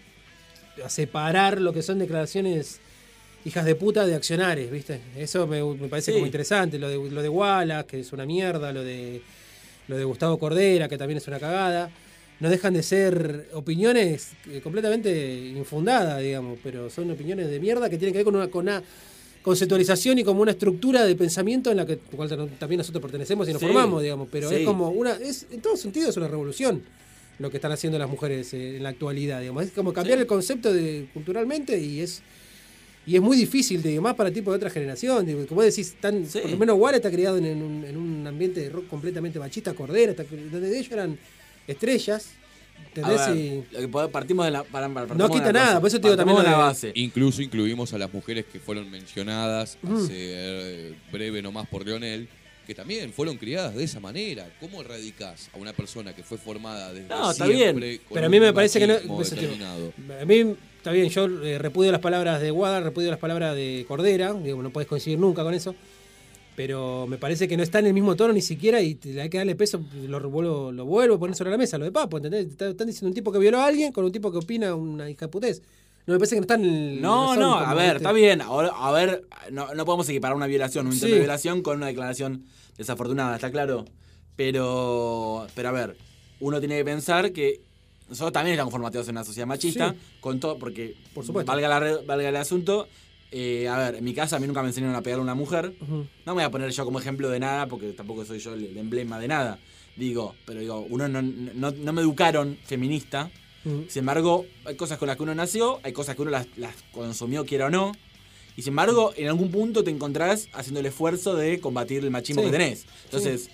a separar lo que son declaraciones hijas de puta de accionares, ¿viste? Eso me, me parece Sí. como interesante. Lo de, lo de Wallace, que es una mierda, lo de, lo de Gustavo Cordera, que también es una cagada. No dejan de ser opiniones eh, completamente infundadas, digamos, pero son opiniones de mierda que tienen que ver con una, con una conceptualización y como una estructura de pensamiento en la que cual también nosotros pertenecemos y nos Sí, formamos, digamos, pero sí. es como una, es, en todo sentido es una revolución lo que están haciendo las mujeres eh, en la actualidad, digamos, es como cambiar Sí. el concepto de, culturalmente y es y es muy difícil, digo, más para tipo de otra generación, digo, como decís, tan, Sí. por lo menos Walla está criado en, en un, en un ambiente de rock completamente machista, Cordera, está, donde ellos eran estrellas, ¿entendés? A ver, Y lo que pod- partimos de la. para- para- no partimos de quita una nada, cosa. por eso te digo Partimos también de lo la de- base. Incluso incluimos a las mujeres que fueron mencionadas Ujú. hace eh, breve nomás por Leonel, que también fueron criadas de esa manera. ¿Cómo erradicás a una persona que fue formada desde No, está siempre bien. con Pero a un mí me parece que no- machismo ese tipo- determinado? A mí, está bien, yo eh, repudio las palabras de Guada, repudio las palabras de Cordera, digo, no puedes coincidir nunca con eso, pero me parece que no está en el mismo tono ni siquiera y te- hay que darle peso, lo, vuelvo, lo vuelvo a poner sobre la mesa, lo de Papo, ¿entendés? Está- Están diciendo un tipo que violó a alguien con un tipo que opina una hija de putés. No me parece que no están en el... No, son no, como, a ver, ¿viste? está bien. Ahora, a ver, no, no podemos equiparar una violación, un intento Sí. de violación con una declaración desafortunada, ¿está claro? Pero, pero a ver, uno tiene que pensar que nosotros también estamos formateados en una sociedad machista, Sí. con todo, porque, Por supuesto. valga, la, re- valga el asunto, eh, a ver, en mi casa a mí nunca me enseñaron a pegar a una mujer. Ujú. No me voy a poner yo como ejemplo de nada, porque tampoco soy yo el, el emblema de nada. Digo, pero digo, uno no, no, no me educaron feminista. Ujú. Sin embargo, hay cosas con las que uno nació, hay cosas que uno las, las consumió, quiera o no. Y sin embargo, en algún punto te encontrás haciendo el esfuerzo de combatir el machismo Sí. que tenés. Entonces,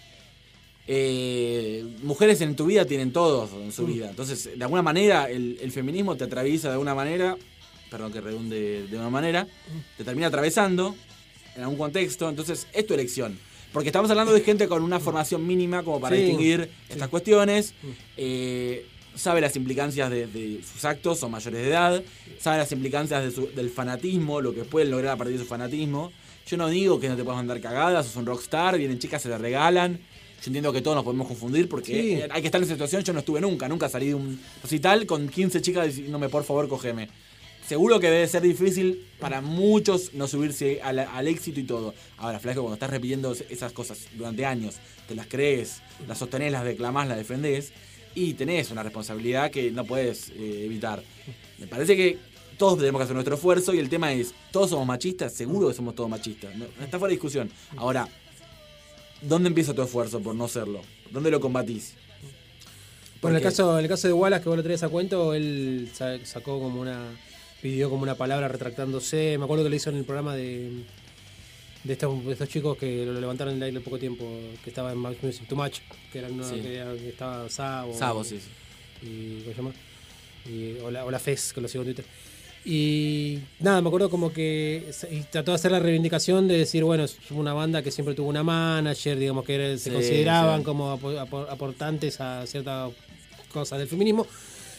eh, mujeres en tu vida tienen todos en su Mm. vida. Entonces, de alguna manera, el, el feminismo te atraviesa de alguna manera, perdón que redunde de una manera, te termina atravesando en algún contexto. Entonces, es tu elección. Porque estamos hablando de gente con una formación mínima como para Sí. distinguir estas cuestiones. Mm. Eh, sabe las implicancias de, de sus actos, son mayores de edad, sabe las implicancias de su- del fanatismo, lo que pueden lograr a partir de su fanatismo. Yo no digo que no te puedas mandar cagadas, sos un rockstar, vienen chicas, se te regalan. Yo entiendo que todos nos podemos confundir porque Sí. eh, hay que estar en esa situación. Yo no estuve nunca, nunca salí de un recital con quince chicas diciéndome por favor cógeme. Seguro que debe ser difícil para muchos no subirse al, al éxito y todo. Ahora, flaco, cuando estás repitiendo esas cosas durante años, te las crees, las sostenés, las declamás, las defendés, y tenés una responsabilidad que no puedes eh, evitar. Me parece que todos tenemos que hacer nuestro esfuerzo y el tema es, ¿todos somos machistas? Seguro que somos todos machistas. No, está fuera de discusión. Ahora, ¿dónde empieza tu esfuerzo por no serlo? ¿Dónde lo combatís? Bueno, en el caso, en el caso de Wallace, que vos lo traías a cuento, él sacó como una... pidió como una palabra retractándose. Me acuerdo que lo hizo en el programa de... De estos, de estos chicos que lo levantaron en el aire poco tiempo, que estaba en Music Too Much, que era una, sí. que, era, que estaba Sabo. Sabo, sí, sí. Y, ¿cómo se llama? Y, o, la, o la Fez, que lo sigo en Twitter. Y nada, me acuerdo como que y trató de hacer la reivindicación de decir, bueno, es una banda que siempre tuvo una manager, digamos que era, se sí, consideraban sí. como ap- aportantes a ciertas cosas del feminismo.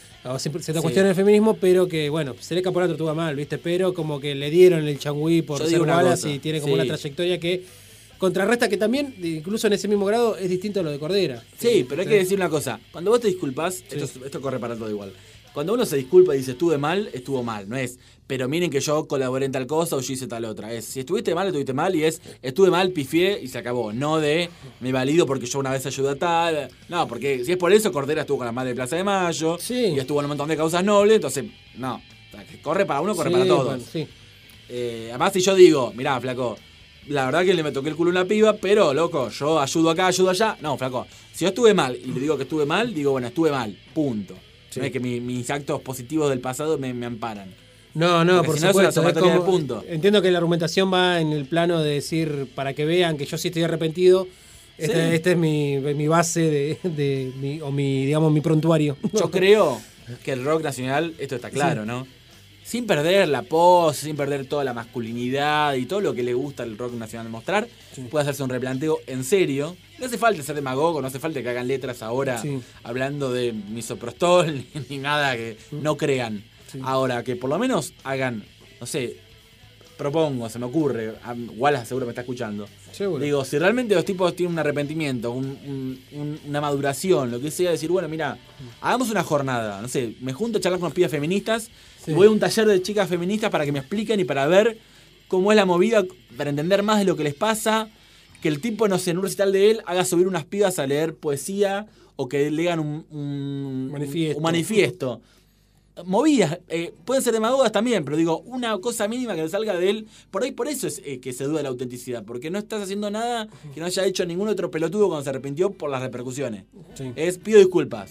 O ciertas Sí. cuestiones del feminismo, pero que, bueno, Seleka Porato estuvo mal, ¿viste? Pero como que le dieron el changüí por Yo ser digo una Wallace cosa, y tiene como sí. una trayectoria que contrarresta, que también, incluso en ese mismo grado, es distinto a lo de Cordera. Sí, pero hay que decir una cosa. Cuando vos te disculpas, Sí. esto, esto corre para todo igual. Cuando uno se disculpa y dice estuve mal, estuvo mal. No es, pero miren que yo colaboré en tal cosa o yo hice tal otra. Es, si estuviste mal, estuviste mal y es, estuve mal, pifié y se acabó. No de, me valido porque yo una vez ayudé a tal. No, porque si es por eso, Cordera estuvo con la madre de Plaza de Mayo Sí. y estuvo en un montón de causas nobles. Entonces, no. O sea, que corre para uno, corre Sí, para todos. bueno, sí. Eh, además, si yo digo, mirá, flaco, la verdad que le me toqué el culo a una piba, pero, loco, yo ayudo acá, ayudo allá. No, flaco, si yo estuve mal y le digo que estuve mal, digo, bueno, estuve mal, punto. Sí. No es que mi- mis actos positivos del pasado me, me amparan. No, no, Porque por si no es supuesto. una es sumatoria como- de puntos. Entiendo que la argumentación va en el plano de decir, para que vean que yo sí estoy arrepentido, esta Sí. este es mi, mi base de, de mi, o mi, digamos, mi prontuario. Yo creo que el rock nacional, esto está claro, Sí. ¿no? Sin perder la pose, sin perder toda la masculinidad y todo lo que le gusta al rock nacional mostrar, Sí. puede hacerse un replanteo en serio. No hace falta ser demagogo, no hace falta que hagan letras ahora Sí. hablando de misoprostol ni nada que no crean. Sí. Ahora, que por lo menos hagan, no sé, propongo, se me ocurre, a- Wallace seguro me está escuchando. Seguro. Digo, si realmente los tipos tienen un arrepentimiento, un- un- un- una maduración, lo que sea, decir, bueno, mira, hagamos una jornada, no sé, me junto a charlar con pibas feministas, Sí. y voy a un taller de chicas feministas para que me expliquen y para ver cómo es la movida, para entender más de lo que les pasa, que el tipo, no sé, en un recital de él haga subir unas pibas a leer poesía o que lean un, un- Manifiesto. un manifiesto. Movidas, eh, pueden ser demagogas también, pero digo, una cosa mínima que salga de él, por ahí por eso es eh, que se duda de la autenticidad, porque no estás haciendo nada que no haya hecho ningún otro pelotudo cuando se arrepintió por las repercusiones. Sí. Es pido disculpas.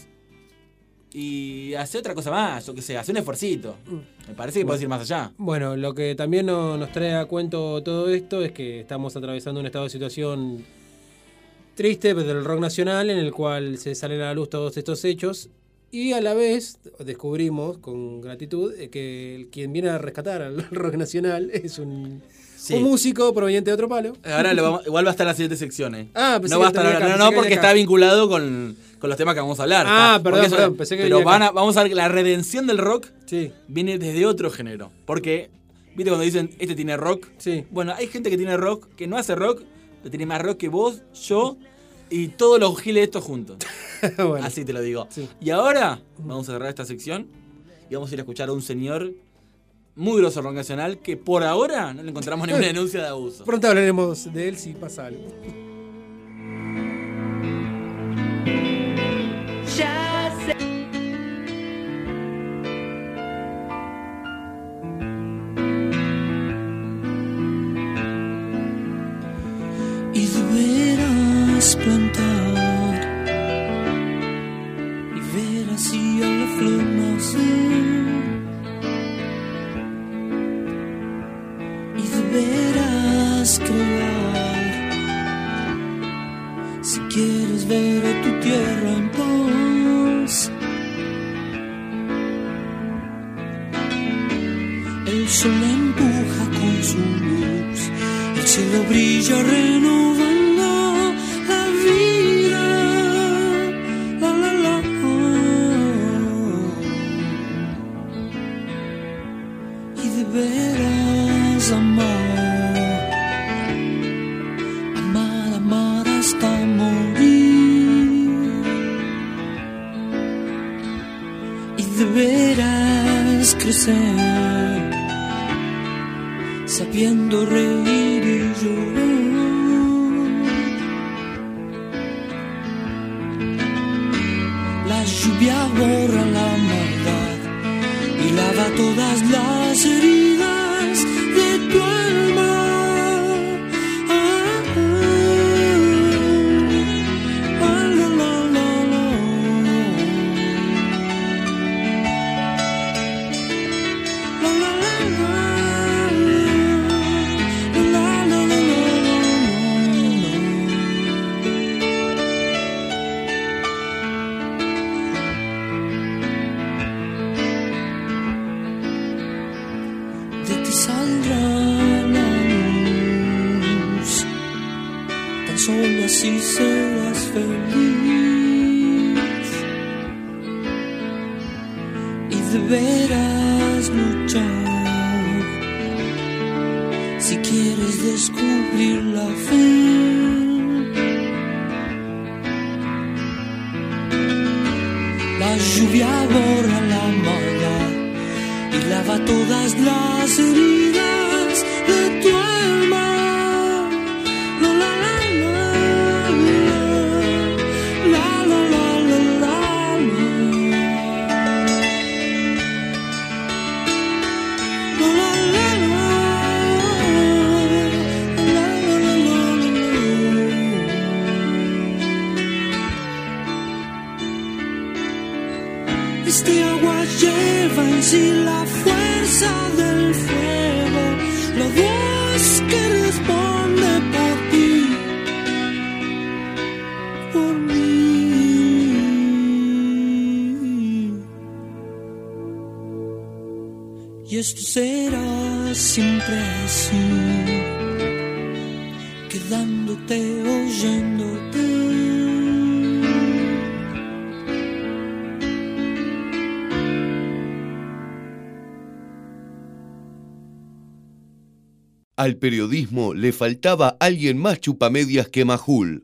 Y hace otra cosa más, yo que sé, hace un esfuercito. Me parece que puedes ir más allá. Bueno, lo que también no- nos trae a cuento todo esto es que estamos atravesando un estado de situación triste del rock nacional, en el cual se salen a la luz todos estos hechos, y a la vez descubrimos con gratitud eh, que el, quien viene a rescatar al rock nacional es un, Sí. un músico proveniente de otro palo. Ahora lo vamos- igual va a estar en las siguientes secciones. Ah, pensé no que va a estar tenía ahora, acá, no, pensé no, que porque venía acá. está vinculado con, con los temas que vamos a hablar. Ah, Está- perdón, porque eso- perdón, pensé que Pero venía van a- acá. vamos a ver que la redención del rock Sí, viene desde otro género. Porque, ¿viste cuando dicen, este tiene rock? sí. Bueno, hay gente que tiene rock, que no hace rock, pero tiene más rock que vos, yo y todos los giles estos juntos. Bueno, Así te lo digo. Sí. Y ahora vamos a cerrar esta sección y vamos a ir a escuchar a un señor muy grosso rock nacional que por ahora no le encontramos ninguna denuncia de abuso. pronto hablaremos de él si pasa algo. Y deberás plantar y ver así a la flor nacer. Y deberás crear si quieres ver a tu tierra en paz. El sol empuja con su luz, el cielo brilla renovando la vida. La, la, la. Y deberás amar, amar, amar hasta morir. Y deberás crecer, sabiendo reír y llorar. La borra la maldad y lava todas las heridas de tu alma. Ah, ah, ah, la, la, la, la. La, la, la, la. La, la, la, la, de ti saldrá la luz, tan solo así serás feliz y deberás luchar si quieres descubrir la fe. La lluvia borra la maldad y lava todas las heridas de tu alma. La, la, la, la, la, la, la, la, la, la. La, la, la, la, la, la, la, la. Este agua lleva en sí la fuerza del fuego, la voz que responde por ti, por mí. Y esto será siempre así, quedándote, oyéndote. Al periodismo le faltaba alguien más chupamedias que Majul.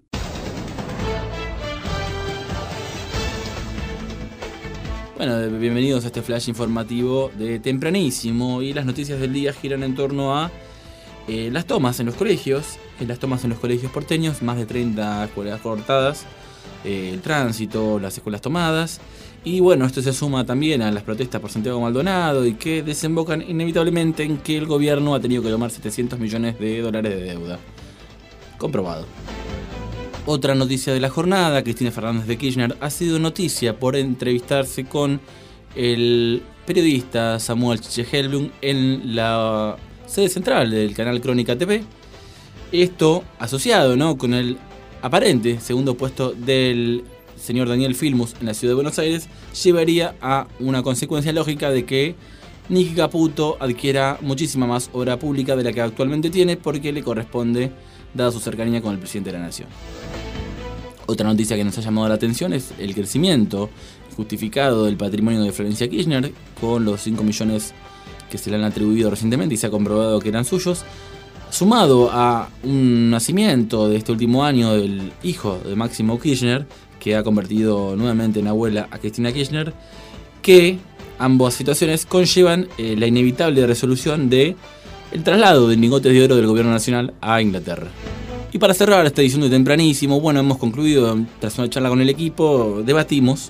Bueno, bienvenidos a este flash informativo de tempranísimo, y las noticias del día giran en torno a eh, las tomas en los colegios, en las tomas en los colegios porteños, más de treinta escuelas cortadas, eh, el tránsito, las escuelas tomadas. Y bueno, esto se suma también a las protestas por Santiago Maldonado y que desembocan inevitablemente en que el gobierno ha tenido que tomar setecientos millones de dólares de deuda. Comprobado. Otra noticia de la jornada: Cristina Fernández de Kirchner ha sido noticia por entrevistarse con el periodista Samuel Chiche Helblum en la sede central del canal Crónica T V. Esto asociado, ¿no?, con el aparente segundo puesto del señor Daniel Filmus en la ciudad de Buenos Aires, llevaría a una consecuencia lógica de que Nicky Caputo adquiera muchísima más obra pública de la que actualmente tiene, porque le corresponde, dada su cercanía con el presidente de la nación. Otra noticia que nos ha llamado la atención es el crecimiento justificado del patrimonio de Florencia Kirchner, con los cinco millones que se le han atribuido recientemente y se ha comprobado que eran suyos, sumado a un nacimiento de este último año del hijo de Máximo Kirchner, que ha convertido nuevamente en abuela a Cristina Kirchner, que ambas situaciones conllevan eh, la inevitable resolución de el traslado de lingotes de oro del gobierno nacional a Inglaterra. Y para cerrar esta edición de Tempranísimo, bueno, hemos concluido, tras una charla con el equipo, debatimos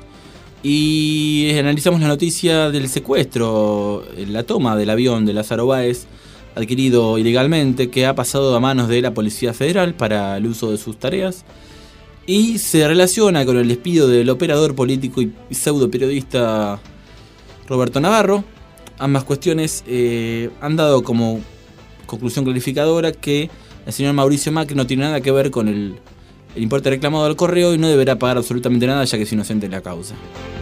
y analizamos la noticia del secuestro, la toma del avión de Lázaro Báez, adquirido ilegalmente, que ha pasado a manos de la Policía Federal para el uso de sus tareas, y se relaciona con el despido del operador político y pseudo periodista Roberto Navarro. Ambas cuestiones eh, han dado como conclusión clarificadora que el señor Mauricio Macri no tiene nada que ver con el, el importe reclamado al correo y no deberá pagar absolutamente nada, ya que es inocente en la causa.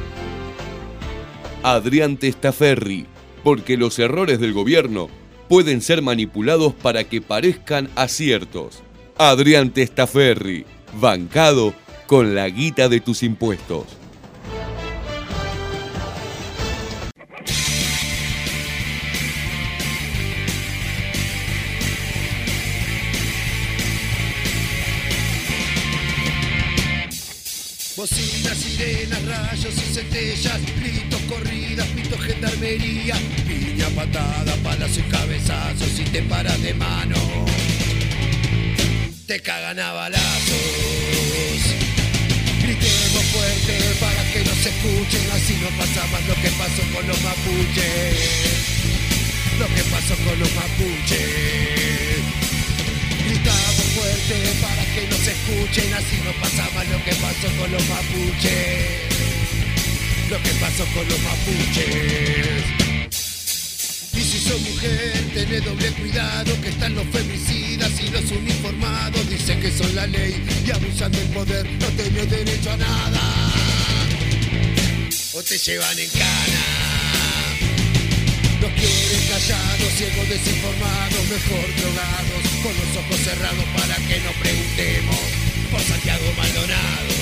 Adrián Testaferri, porque los errores del gobierno pueden ser manipulados para que parezcan aciertos. Adrián Testaferri, bancado con la guita de tus impuestos. Bocinas, sirenas, rayos y centellas, gritos, corridas, pitos, gendarmería, piña, patada, palas y cabezazos, y te paras de mano, te cagan a balazos. Gritemos fuerte para que no nos escuchen, así no pasa más lo que pasó con los mapuches. Lo que pasó con los mapuches. Gritamos fuerte para que nos escuchen, así no pasa más lo que pasó con los mapuches. Lo que pasó con los mapuches. Y si sos mujer, tenés doble cuidado, que están los femicidas y los uniformados. Dicen que son la ley y abusan del poder, no tenés derecho a nada. O te llevan en cana. Nos quieren callados, ciegos, desinformados, mejor drogados, con los ojos cerrados para que no preguntemos por Santiago Maldonado.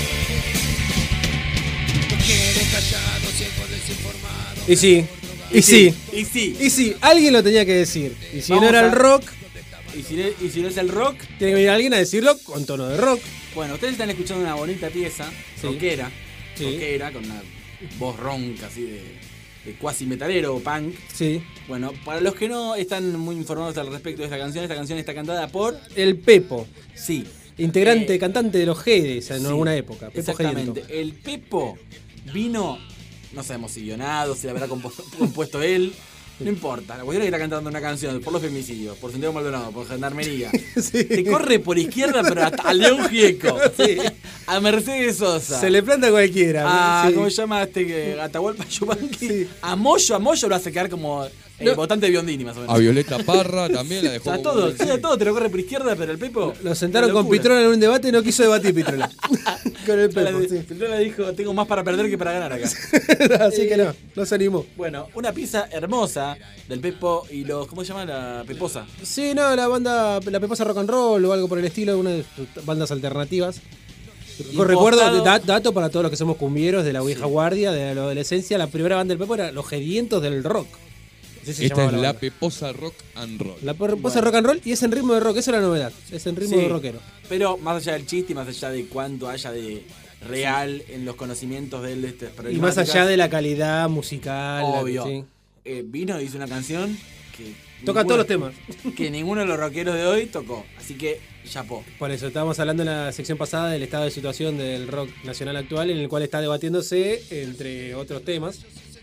Nos quieren callados, ciegos, desinformados. Y sí, y sí, Y sí. y sí, alguien lo tenía que decir. Y si Vamos no era a- el rock, Y si, no- y si no es el rock, tiene que venir alguien a decirlo con tono de rock. bueno, ustedes están escuchando una bonita pieza, Sí. rockera, Sí. rockera, con una voz ronca así de, de cuasi metalero o punk. Sí. Bueno, para los que no están muy informados al respecto de esta canción, esta canción está cantada por... El Pepo, Sí. integrante, Eh, cantante de los Jedes en sí, alguna época. Pepo Exactamente. Gediento. El Pepo vino, no sabemos si guionado, si la habrá compu- compuesto él. No importa, la cuestión es que está cantando una canción por los femicidios, por Santiago Maldonado, por Gendarmería. Sí. Te corre por izquierda, pero hasta a León Gieco. Sí. A Mercedes Sosa. Se le planta a cualquiera. a, sí. ¿cómo se llama este? que- Atahualpa Yupanqui. Sí. A Moyo, a Moyo lo hace quedar como eh, No. votante de Biondini, más o menos. A Violeta Parra también la O dejó. sea, como- todo, sí, a todo te lo corre por izquierda, pero el Pepo. Lo sentaron una con locura. Pitrola en un debate y no quiso debatir Pitrola. Con el Pitrola Pepo, sí. Pitrola dijo: tengo más para perder que para ganar acá. Así que no, no se animó. Bueno, una pieza hermosa del Pepo y los. ¿Cómo se llama? La Peposa. Sí, no, la banda, la Peposa Rock and Roll o algo por el estilo, una de sus bandas alternativas. Impostado. Recuerdo, da- dato para todos los que somos cumbieros de la vieja guardia, de la adolescencia, la primera banda del Pepo era Los Gedientos del Rock. Así se Esta llamaba es la banda. Peposa Rock and Roll. La Peposa Rock and Roll y es en ritmo de rock, eso es la novedad, es en ritmo Sí, de rockero. Pero más allá del chiste y más allá de cuánto haya de real en los conocimientos de él de estas Y más problemáticas, allá de la calidad musical. la- obvio. sí. eh, vino y hizo una canción que. Toca ninguno- todos los temas. Que ninguno de los rockeros de hoy tocó. Así que, chapó. Por eso, estábamos hablando en la sección pasada del estado de situación del rock nacional actual, en el cual está debatiéndose, entre otros temas,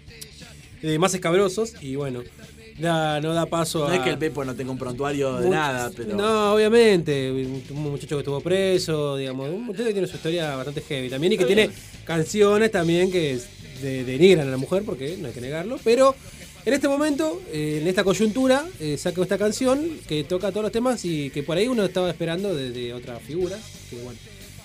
eh, más escabrosos, y bueno, da- no da paso No a... es que el Pepo no tenga un prontuario de Much- nada, pero. No, obviamente, un muchacho que estuvo preso, digamos, un muchacho que tiene su historia bastante heavy también, y que Está tiene bien. canciones también que de- denigran a la mujer, porque no hay que negarlo, pero... En este momento, eh, en esta coyuntura, eh, saco esta canción que toca todos los temas y que por ahí uno estaba esperando de, de otras figuras, que bueno,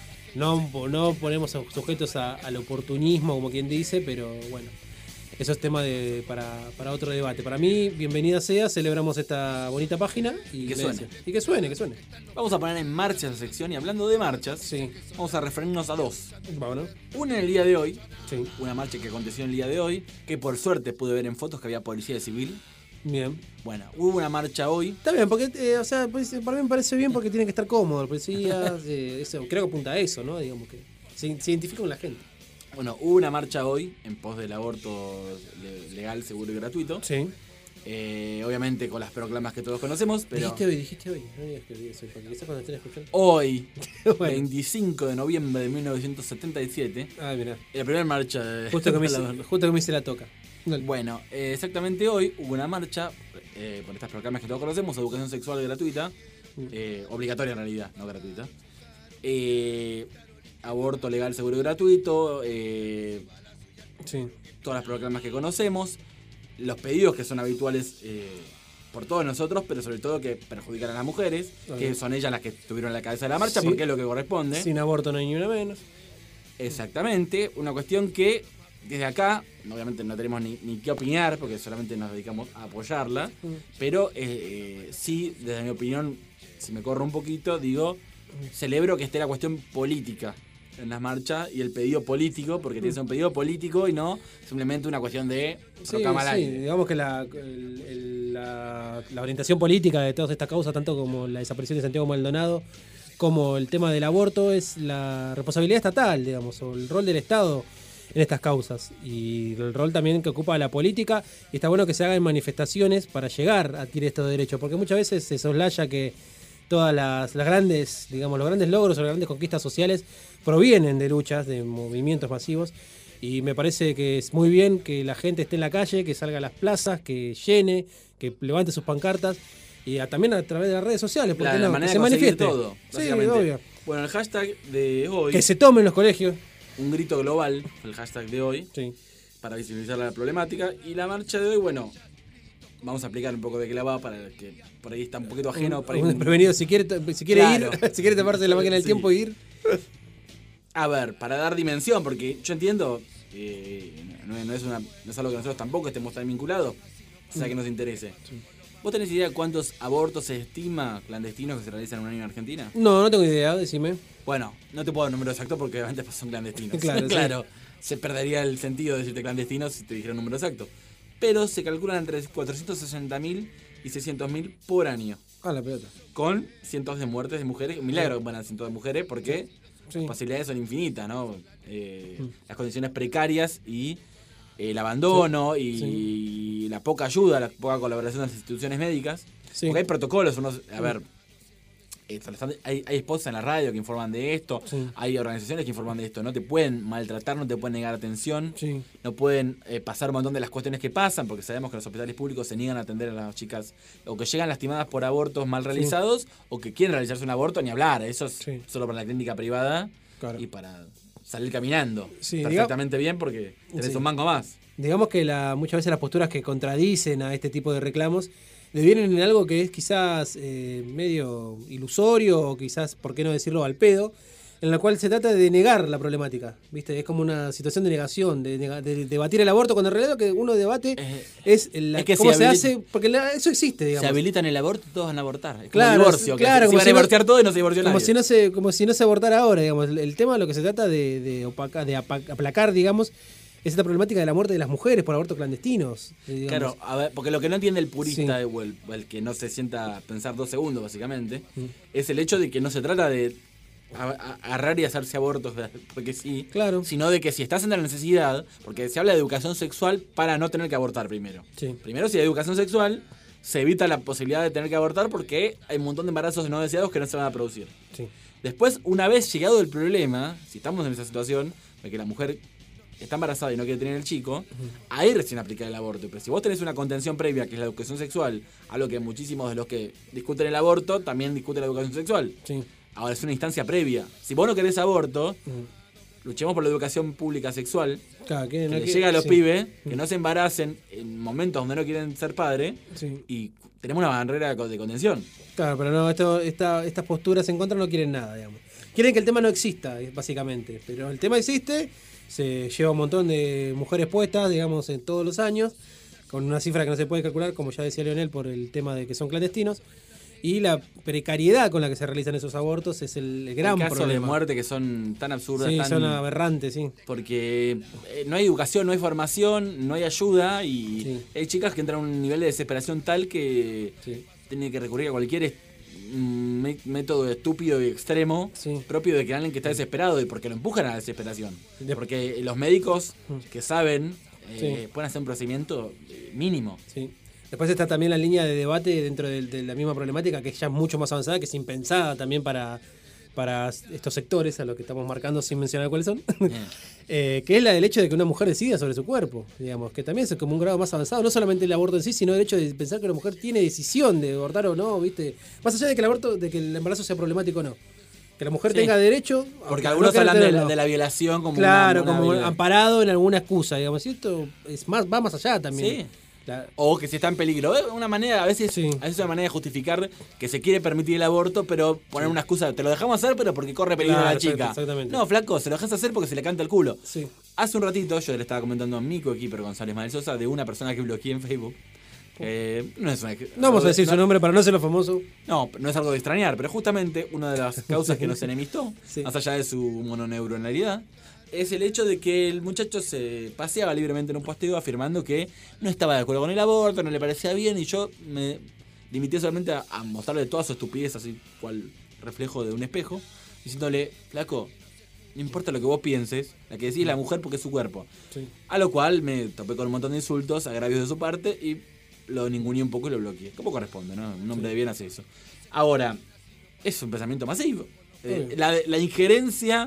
no, no ponemos sujetos a- al oportunismo, como quien dice, pero bueno, eso es tema de, para, para otro debate. Para mí, bienvenida sea, celebramos esta bonita página y Que le suene. deseo- Y que suene, que suene. Vamos a poner en marcha esa sección y hablando de marchas, Sí, vamos a referirnos a dos. vámonos. Una en el día de hoy, Sí, una marcha que aconteció en el día de hoy, que por suerte pude ver en fotos que había policía civil. bien. Bueno, hubo una marcha hoy. Está bien, porque, eh, o sea, pues, para mí me parece bien porque tiene que estar cómodo el policía, eh, eso, creo que apunta a eso, ¿no? Digamos que se, se identifica con la gente. Bueno, hubo una marcha hoy en pos del aborto le- legal, seguro y gratuito. Sí. Eh, obviamente con las proclamas que todos conocemos, pero Dijiste hoy, dijiste hoy. No digas que hoy es hoy, porque quizás cuando estén escuchando. hoy, Bueno. veinticinco de noviembre de mil novecientos setenta y siete, Ah, mirá. la primera marcha de... Justo que me hice, la- justo que me hice la toca. Dale. Bueno, eh, exactamente hoy hubo una marcha eh, por estas proclamas que todos conocemos, educación sexual gratuita, eh, obligatoria en realidad, no gratuita. Eh, aborto legal, seguro y gratuito, eh, Sí. todas las proclamas que conocemos, los pedidos que son habituales eh, por todos nosotros, pero sobre todo que perjudican a las mujeres, Ok. que son ellas las que estuvieron a la cabeza de la marcha, Sí. porque es lo que corresponde. Sin aborto no hay ni una menos. Exactamente, una cuestión que desde acá, obviamente no tenemos ni, ni qué opinar, porque solamente nos dedicamos a apoyarla, Mm. pero eh, eh, sí, desde mi opinión, si me corro un poquito, digo, celebro que esté la cuestión política en las marchas y el pedido político, porque tiene que ser un pedido político y no simplemente una cuestión de Sí, proclama al sí, aire. digamos que la, el- el- la, la orientación política de todas estas causas, tanto como la desaparición de Santiago Maldonado, como el tema del aborto, es la responsabilidad estatal, digamos, o el rol del Estado en estas causas. Y el rol también que ocupa la política, y está bueno que se hagan manifestaciones para llegar a adquirir estos derechos, porque muchas veces se soslaya que todas las, las grandes, digamos, los grandes logros o las grandes conquistas sociales provienen de luchas, de movimientos masivos, Y me parece que es muy bien que la gente esté en la calle, que salga a las plazas, que llene, que levante sus pancartas. Y a, también a través de las redes sociales, porque La, la no, manera que de se conseguir manifieste. todo, Sí, básicamente. obvio. Bueno, el hashtag de hoy, Que se tome en los colegios. un grito global, el hashtag de hoy, Sí. para visibilizar la problemática. Y la marcha de hoy, bueno, vamos a explicar un poco de qué la va para el que por ahí está un poquito ajeno. Para Un ir- desprevenido, si quiere, si quiere Claro. ir, si quiere taparse la máquina del Sí. tiempo y ir. A ver, para dar dimensión, porque yo entiendo, eh, no, no es una, no es algo que nosotros tampoco estemos tan vinculados, o sea que nos interese. ¿Vos tenés idea de cuántos abortos se estima clandestinos que se realizan en un año en Argentina? No, no tengo idea, decime. Bueno, no te puedo dar un número exacto porque obviamente son clandestinos. Claro, sí. claro, se perdería el sentido de decirte clandestinos si te dijera un número exacto. Pero se calculan entre cuatrocientos sesenta mil y seiscientos mil por año, Ah, la pelota. con cientos de muertes de mujeres. Un milagro que van cientos de mujeres porque Sí. las posibilidades son infinitas, ¿no? Eh, Mm. Las condiciones precarias y el abandono y Sí. la poca ayuda, la poca colaboración de las instituciones médicas. Sí. Porque hay protocolos, unos, a ver, eh, hay, hay spots en la radio que informan de esto, Sí. hay organizaciones que informan de esto, no te pueden maltratar, no te pueden negar atención, Sí. no pueden eh, pasar un montón de las cuestiones que pasan, porque sabemos que los hospitales públicos se niegan a atender a las chicas o que llegan lastimadas por abortos mal realizados o que quieren realizarse un aborto, ni hablar, eso es Sí. solo para la clínica privada Claro. y para salir caminando Sí, diga- perfectamente bien porque tenés Sí. un banco más. Digamos que la, muchas veces las posturas que contradicen a este tipo de reclamos devienen en algo que es quizás eh, medio ilusorio o quizás, por qué no decirlo, al pedo, en la cual se trata de negar la problemática, ¿viste? Es como una situación de negación, de, nega- de debatir el aborto, cuando en realidad lo que uno debate Eh, es, la- es que cómo si se habili- hace, porque la- eso existe, digamos. Se habilitan el aborto, todos van a abortar. Es como Claro, el divorcio, que claro, se como van a si no- divorciar todos y no se divorció Como nadie. si no se, como si no se abortara ahora, digamos. El, el tema, lo que se trata de, de, opaca- de apa- aplacar, digamos, es esta problemática de la muerte de las mujeres por abortos clandestinos. eh, digamos. Claro, a ver, porque lo que no entiende el purista Sí. o, el, o el que no se sienta a pensar dos segundos, básicamente, Mm. es el hecho de que no se trata de a- a- agarrar y hacerse abortos porque sí, Claro. sino de que si estás en la necesidad, porque se habla de educación sexual para no tener que abortar primero. Sí. Primero, si hay educación sexual, se evita la posibilidad de tener que abortar porque hay un montón de embarazos no deseados que no se van a producir. Sí. Después, una vez llegado el problema, si estamos en esa situación de que la mujer está embarazada y no quiere tener el chico, ahí recién aplicar el aborto. Pero si vos tenés una contención previa, que es la educación sexual, algo que muchísimos de los que discuten el aborto también discuten la educación sexual. Sí. Ahora es una instancia previa. Si vos no querés aborto, Mm. luchemos por la educación pública sexual, Claro, que que no le quiere- llegue a los sí. pibes, que Mm. no se embaracen en momentos donde no quieren ser padre, Sí. y tenemos una barrera de contención. Claro, pero no, esto, esta, estas posturas en contra no quieren nada, digamos. Quieren que el tema no exista, eh, básicamente. Pero el tema existe, se lleva un montón de mujeres puestas, digamos, en todos los años, con una cifra que no se puede calcular, como ya decía Leonel, por el tema de que son clandestinos. Y la precariedad con la que se realizan esos abortos es el, el gran Hay casos problema. de muerte que son tan absurdas, Sí, tan... son aberrantes, sí. porque eh, no hay educación, no hay formación, no hay ayuda y Sí. hay chicas que entran a un nivel de desesperación tal que Sí. tienen que recurrir a cualquier est- mm, mé- método estúpido y extremo Sí. propio de que alguien que está desesperado y porque lo empujan a la desesperación. De- Porque los médicos Mm. que saben eh, Sí. pueden hacer un procedimiento eh, mínimo. Sí. Después está también la línea de debate dentro de, de la misma problemática, que ya es mucho más avanzada, que es impensada también para, para estos sectores, a los que estamos marcando sin mencionar cuáles son, eh, que es la del hecho de que una mujer decida sobre su cuerpo, digamos, que también es como un grado más avanzado, no solamente el aborto en sí, sino el hecho de pensar que una mujer tiene decisión de abortar o no, ¿viste? Más allá de que el aborto, de que el embarazo sea problemático o no. Que la mujer Sí. tenga derecho... Porque aunque algunos no quiera hablan de la, tenerlo. de la violación como Claro, una- una como vida. amparado en alguna excusa, digamos. Y esto es más, va más allá también. Sí. La- O que si está en peligro. Es una manera, a veces, Sí. a veces es una manera de justificar que se quiere permitir el aborto, pero poner una excusa, te lo dejamos hacer, pero porque corre peligro Claro, la chica. exact- exactamente. No, flaco, se lo dejas hacer porque se le canta el culo. sí. Hace un ratito yo le estaba comentando a mi coequiper González Manuel Sosa de una persona que bloqueé en Facebook. Eh, no es una, No vamos a decir no, su nombre para no hacerlo famoso. No, no es algo de extrañar, pero justamente una de las causas que nos enemistó, Sí. más allá de su mononeuronalidad, es el hecho de que el muchacho se paseaba libremente en un posteo afirmando que no estaba de acuerdo con el aborto, no le parecía bien, y yo me limité solamente a, a mostrarle toda su estupidez, así cual reflejo de un espejo, diciéndole, flaco, no importa lo que vos pienses, la que decís es la mujer porque es su cuerpo. Sí. A lo cual me topé con un montón de insultos, agravios de su parte, y lo ninguneé un poco y lo bloqueé. Como corresponde, ¿no? Un hombre de bien hace eso. Ahora, es un pensamiento masivo. Eh, Sí. la, la injerencia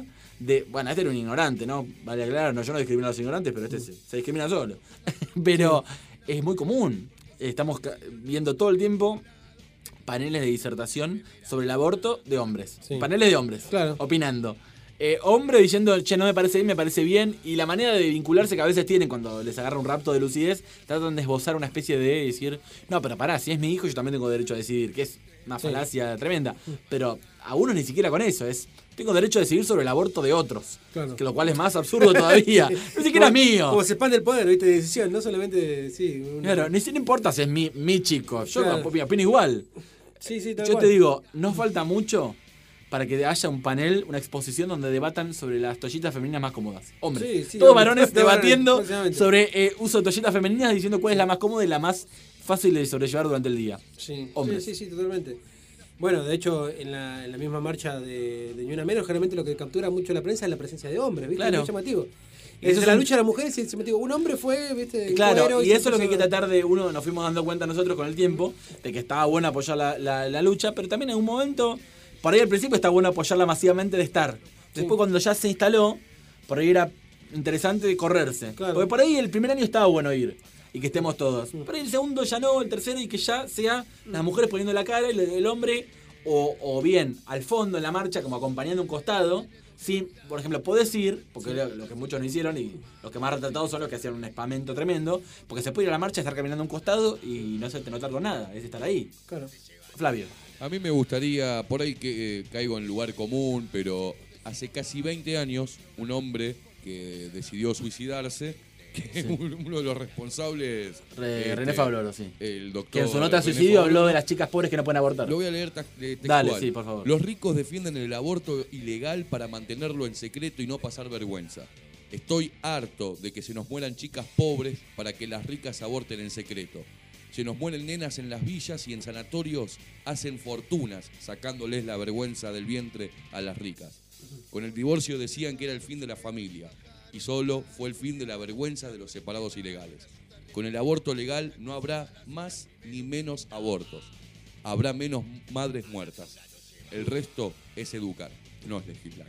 de... Bueno, este era un ignorante, ¿no? Vale aclarar, no, yo no discrimino a los ignorantes, pero este se, se discrimina solo. Pero es muy común. Estamos ca- viendo todo el tiempo paneles de disertación sobre el aborto de hombres. Sí. Paneles de hombres, Claro. opinando. Eh, hombre diciendo, che, no me parece bien, me parece bien. Y la manera de vincularse que a veces tienen cuando les agarra un rapto de lucidez, tratan de esbozar una especie de decir, no, pero pará, si es mi hijo yo también tengo derecho a decidir, que es una Sí. falacia tremenda. Pero a uno ni siquiera con eso, es, tengo derecho a decidir sobre el aborto de otros. Claro. Que lo cual es más absurdo todavía. Ni siquiera es Como- mío. Como se expande el poder, ¿viste? De decisión, no solamente. Sí, una- Claro, ni siquiera importa si es mi, mi chico. Yo Claro. opino opino igual. Sí, sí, tal Yo cual. te digo, no falta mucho para que haya un panel, una exposición donde debatan sobre las toallitas femeninas más cómodas. Hombres. Sí, sí, Todos hombres. varones Todos varones, debatiendo próximamente. sobre eh, uso de toallitas femeninas, diciendo cuál es la más cómoda y la más fácil de sobrellevar durante el día. Sí, Hombres. sí, sí, sí, totalmente. Bueno, de hecho, en la, en la misma marcha de, de Ni Una Menos, generalmente lo que captura mucho la prensa es la presencia de hombres, ¿viste? Claro. Es muy llamativo. Eso Eso es la un- lucha de las mujeres, se metió. Un hombre fue, ¿viste? en Claro, cuero y se eso es lo que hay que puso- tratar de, uno, nos fuimos dando cuenta nosotros con el tiempo, de que estaba bueno apoyar la, la- la lucha, pero también en un momento, por ahí al principio está bueno apoyarla masivamente de estar. Después Sí. cuando ya se instaló, por ahí era interesante correrse. Claro. Porque por ahí el primer año estaba bueno ir y que estemos todos. Por ahí el segundo ya no, el tercero y que ya sea las mujeres poniendo la cara y el, el hombre o, o bien al fondo en la marcha como acompañando un costado. Sí, por ejemplo, podés ir, porque lo, lo que muchos no hicieron y los que más retratados son los que hacían un espamento tremendo, porque se puede ir a la marcha, estar caminando a un costado y no hacerte notar con nada, es estar ahí. Claro. Flavio. A mí me gustaría, por ahí que eh, caigo en lugar común, pero hace casi veinte años un hombre que decidió suicidarse, que uno de los responsables... Re- este, René Fabloro, sí. El doctor Que en su nota de René suicidio Fabloro, habló de las chicas pobres que no pueden abortar. Lo voy a leer ta- eh, textual. Dale, sí, por favor. Los ricos defienden el aborto ilegal para mantenerlo en secreto y no pasar vergüenza. Estoy harto de que se nos mueran chicas pobres para que las ricas aborten en secreto. Se nos mueren nenas en las villas y en sanatorios hacen fortunas sacándoles la vergüenza del vientre a las ricas. Con el divorcio decían que era el fin de la familia y solo fue el fin de la vergüenza de los separados ilegales. Con el aborto legal no habrá más ni menos abortos. Habrá menos madres muertas. El resto es educar, no es legislar.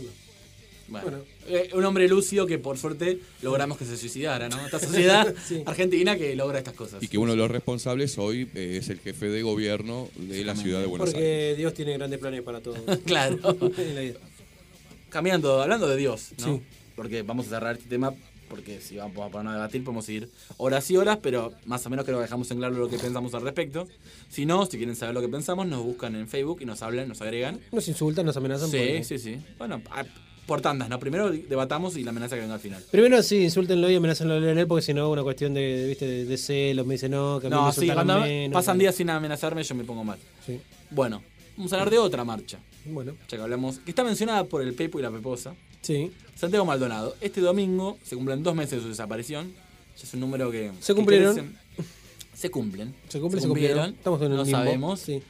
Bueno, Bueno. eh, un hombre lúcido que por suerte logramos que se suicidara, ¿no? Esta sociedad Sí. argentina que logra estas cosas. Y que uno de los responsables hoy eh, es el jefe de gobierno de la ciudad de Buenos Porque Aires. Dios tiene grandes planes para todos. Claro. En la vida. Cambiando, hablando de Dios, ¿no? Sí. Porque vamos a cerrar este tema, porque si vamos a poner a debatir podemos seguir horas y horas, pero más o menos creo que dejamos en claro lo que pensamos al respecto. Si no, si quieren saber lo que pensamos, nos buscan en Facebook y nos hablan, nos agregan. Nos insultan, nos amenazan. Sí, porque- sí, sí. Bueno, a- por tandas, ¿no? Primero debatamos y la amenaza que venga al final. Primero sí, insúltenlo y amenacenlo a él, porque si no, una cuestión de, de, ¿viste? de, de celos, me dice no, que a mí me No, sí, insultan cuando menos, pasan claro. días sin amenazarme yo me pongo mal. Sí. Bueno, vamos a hablar de otra marcha, Bueno, ya que hablamos, que está mencionada por el Pepo y la Peposa. sí. Santiago Maldonado. Este domingo se cumplen dos meses de su desaparición. Ya es un número que... Se que cumplieron. crece. Se cumplen. Se cumple, se cumplieron. Estamos en un no limbo. sabemos. Sí.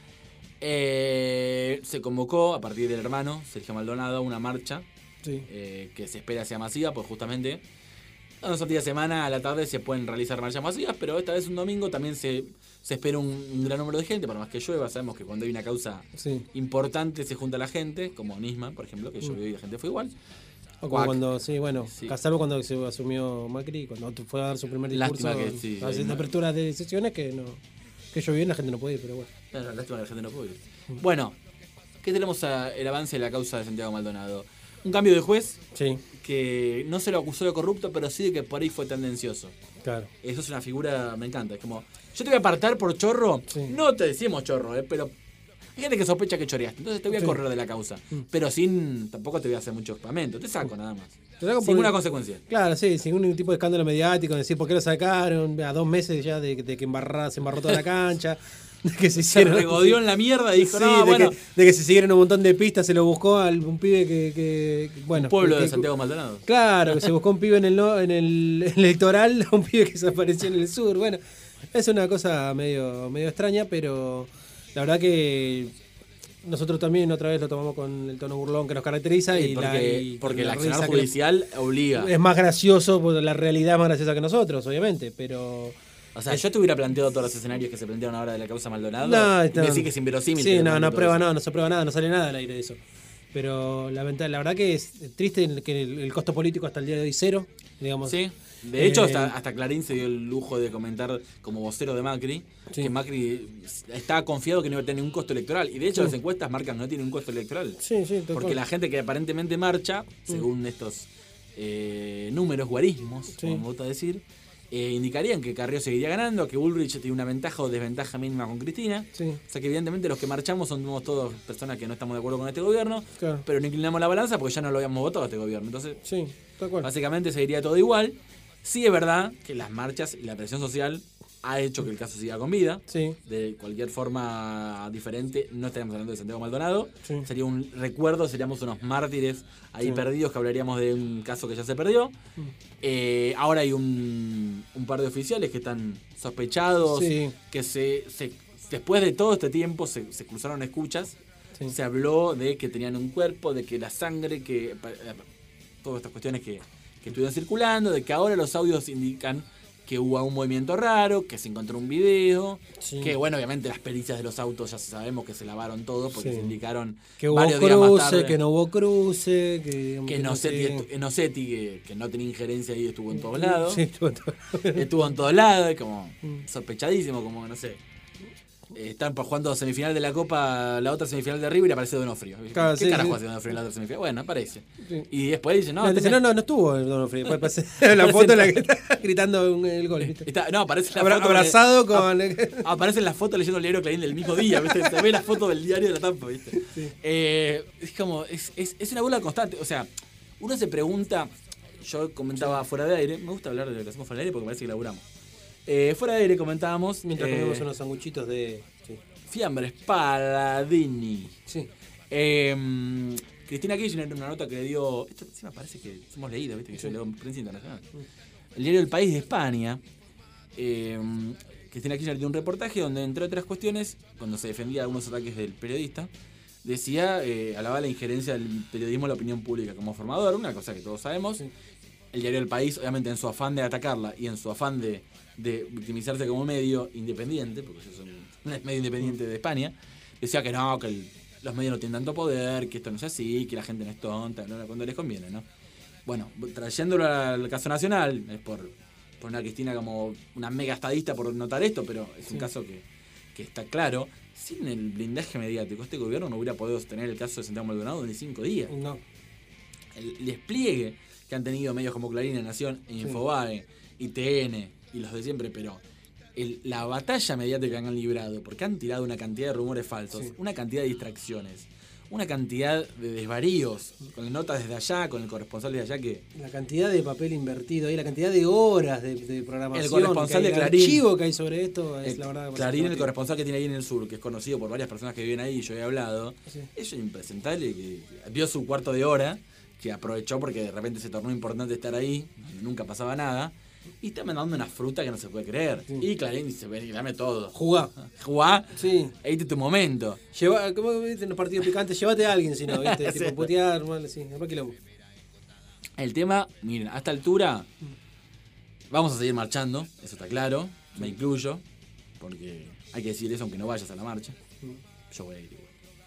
Eh, se convocó a partir del hermano Sergio Maldonado a una marcha Sí. eh, que se espera sea masiva, pues justamente los días de semana a la tarde se pueden realizar marchas masivas, pero esta vez un domingo también se, se espera un, un gran número de gente, por más que llueva, sabemos que cuando hay una causa Sí. importante se junta la gente, como Nisman, por ejemplo, que Mm. llovió y la gente fue igual. O como Cuac. cuando, sí, bueno, Sí. Salvo cuando se asumió Macri, cuando fue a dar su primer discurso, Lástima que sí, haciendo hay una- aperturas de sesiones que no, que llovió y la gente no puede ir, pero bueno. Claro, lástima que la gente no puede ir. Bueno, ¿qué tenemos a- el avance de la causa de Santiago Maldonado? Un cambio de juez Sí, que no se lo acusó de corrupto, pero sí de que por ahí fue tendencioso. claro. Eso es una figura, me encanta. Es como, yo te voy a apartar por chorro. Sí. No te decimos chorro, eh, pero hay gente que sospecha que choreaste. Entonces te voy a Sí. correr de la causa. Pero sin, tampoco te voy a hacer mucho espamento. Te saco nada más. Te saco Sin por- ninguna consecuencia. Claro, sí, sin ningún tipo de escándalo mediático, decir por qué lo sacaron, a dos meses ya de, de que embarra, se embarró toda la cancha, de que se Se hicieron... regodió en la mierda y dijo, Sí, no, de, bueno, que, de que se siguieron un montón de pistas, se lo buscó a un pibe que, que, que- bueno... pueblo que- de Santiago Maldonado. Claro, que se buscó un pibe en el, no- en el en el litoral, un pibe que desapareció en el sur. Bueno, es una cosa medio, medio extraña, pero la verdad que nosotros también otra vez lo tomamos con el tono burlón que nos caracteriza. Sí, y porque, la, y porque con el la accionar risa que nos- judicial obliga. es más gracioso, porque la realidad es más graciosa que nosotros, obviamente, pero... O sea, yo te hubiera planteado todos los escenarios que se plantearon ahora de la causa Maldonado. No, y está- me decís que es inverosímil. Sí, te no, planteo no todo prueba eso. nada, no se prueba nada, no sale nada al aire de eso. Pero la, venta- la verdad que es triste que el, el costo político hasta el día de hoy cero, digamos. Sí. De hecho, Eh, hasta, hasta Clarín se dio el lujo de comentar como vocero de Macri Sí. que Macri estaba confiado que no iba a tener ningún costo electoral. Y de hecho, Sí. las encuestas marcan que no tiene un costo electoral. Sí, sí, tal Porque cual. la gente que aparentemente marcha, según estos eh, números, guarismos, Sí. como me gusta decir, eh, indicarían que Carrió seguiría ganando, que Bullrich tiene una ventaja o desventaja mínima con Cristina. Sí, O sea que evidentemente los que marchamos somos todos personas que no estamos de acuerdo con este gobierno, claro. pero no inclinamos la balanza porque ya no lo habíamos votado a este gobierno. Entonces, Sí, tal cual. básicamente seguiría todo igual. Sí es verdad que las marchas y la presión social ha hecho que el caso siga con vida. Sí, De cualquier forma diferente, no estaríamos hablando de Santiago Maldonado. Sí. Sería un recuerdo, seríamos unos mártires ahí Sí. perdidos que hablaríamos de un caso que ya se perdió. Eh, ahora hay un, un par de oficiales que están sospechados, Sí. que se, se- después de todo este tiempo se, se cruzaron escuchas. Sí. Se habló de que tenían un cuerpo, de que la sangre, que pa- eh, todas estas cuestiones que, que estuvieron circulando, de que ahora los audios indican que hubo un movimiento raro, que se encontró un video, Sí. que bueno, obviamente las pericias de los autos ya sabemos que se lavaron todo porque Sí. se indicaron que hubo varios días más cruce, tarde. que no hubo cruce, que, Que Nocetti, estu- Nocetti, que, que no tenía injerencia ahí, estuvo en todos Sí, lados. sí, estuvo en todo- Estuvo en todos lados, como Mm. sospechadísimo, como no sé. Eh, Están pa- jugando semifinal de la Copa, la otra semifinal de River y aparece Donofrio. Claro, ¿Qué sí, carajo sí. hace Donofrio en la otra semifinal? Bueno, aparece. Sí. Y después dice, no, No, dice, tenés- no, no, no estuvo el Donofrio. Después pasé la foto en la que está gritando un- el gol. ¿viste? Está- no, aparece la Abra- foto abrazado con... con. Aparece en la foto leyendo el diario Clarín del mismo día, ¿viste? Se ve la foto del diario de la Tampa, ¿viste? Eh, es como, es, es, es una bola constante. O sea, uno se pregunta, yo comentaba fuera de aire, me gusta hablar de lo que hacemos fuera de aire porque parece que laburamos. Eh, fuera de aire comentábamos. Mientras eh, comemos unos sanguchitos de. Sí. Fiambres Paladini. Sí. Eh, Cristina Kirchner en una nota que le dio. Esto encima parece que hemos leído, ¿viste? Que yo leo en prensa internacional. El diario El País de España. eh, Cristina Kirchner dio un reportaje donde, entre otras cuestiones, cuando se defendía algunos ataques del periodista, decía, eh, alababa la injerencia del periodismo en la opinión pública como formador, una cosa que todos sabemos. El diario El País, obviamente, en su afán de atacarla y en su afán de, de victimizarse como un medio independiente, porque ellos son un medio independiente de España, decía que no, que el- los medios no tienen tanto poder, que esto no es así, que la gente no es tonta, ¿no? Cuando les conviene, ¿no? Bueno, trayéndolo al caso nacional, es por poner a Cristina como una mega estadista por notar esto, pero es un caso que, que está claro. Sin el blindaje mediático, este gobierno no hubiera podido sostener el caso de Santiago Maldonado ni cinco días. No. El despliegue que han tenido medios como Clarín, La Nación, Infobae, I T N y los de siempre, pero el- la batalla mediática que han librado, porque han tirado una cantidad de rumores falsos, Sí. una cantidad de distracciones, una cantidad de desvaríos, con notas desde allá, con el corresponsal desde allá que... La cantidad de papel invertido ahí, la cantidad de horas de, de programación. El corresponsal que hay, de Clarín. El archivo que hay sobre esto es el- la verdad. que Clarín, el parece corresponsal que tiene ahí en el sur, que es conocido por varias personas que viven ahí y yo he hablado, Sí. es impresentable, que vio su cuarto de hora, que aprovechó porque de repente se tornó importante estar ahí, donde nunca pasaba nada, y está mandando una fruta que no se puede creer. Sí. Y Clarín dice, ven, dame todo. Jugá. Jugá, Sí. ahí te tu momento. Lleva, ¿cómo viste en los partidos picantes? Llévate a alguien, si no, ¿viste? Sí. Tipo putear, mal, sí. Después quilombo. El tema, miren, a esta altura vamos a seguir marchando, eso está claro, me incluyo, porque hay que decir eso aunque no vayas a la marcha. Yo voy a ir igual.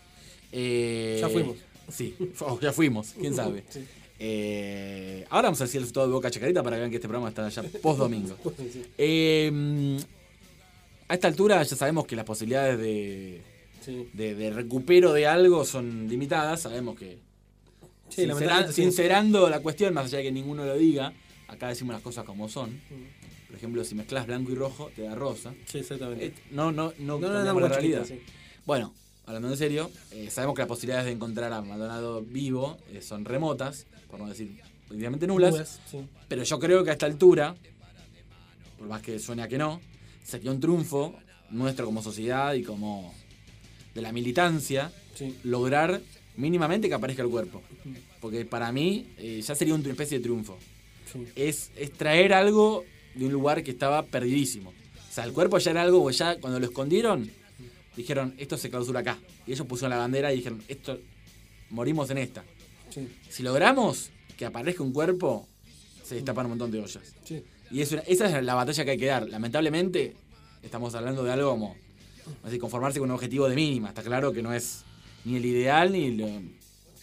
Eh, Ya fuimos. Sí, o ya fuimos, quién sabe. Sí. Eh, ahora vamos a decir todo de boca chacarita para que vean que este programa está ya post domingo. Sí. Eh, a esta altura ya sabemos que las posibilidades de, Sí. de, de recupero de algo son limitadas, sabemos que Sí, Sincera- lamentablemente, sí. sincerando la cuestión, más allá de que ninguno lo diga, acá decimos las cosas como son. Mm. Por ejemplo, si mezclas blanco y rojo, te da rosa. Sí, exactamente. Eh, no, no, no, no, no, cambiamos no, la no, realidad. sí. Bueno, hablando en serio, eh, sabemos que las posibilidades de encontrar a Maldonado vivo eh, son remotas, por no decir prácticamente nulas. Nulas, sí. Pero yo creo que a esta altura, por más que suene a que no, sería un triunfo nuestro como sociedad y como de la militancia Sí. lograr mínimamente que aparezca el cuerpo. Porque para mí eh, ya sería una especie de triunfo. Sí. Es, es traer algo de un lugar que estaba perdidísimo. O sea, el cuerpo ya era algo que ya cuando lo escondieron, dijeron, esto se clausura acá. Y ellos pusieron la bandera y dijeron, esto, morimos en esta. Sí. Si logramos que aparezca un cuerpo, se destapan un montón de ollas. Sí. Y es una- esa es la batalla que hay que dar. Lamentablemente, estamos hablando de algo como así, conformarse con un objetivo de mínima. Está claro que no es ni el ideal ni lo,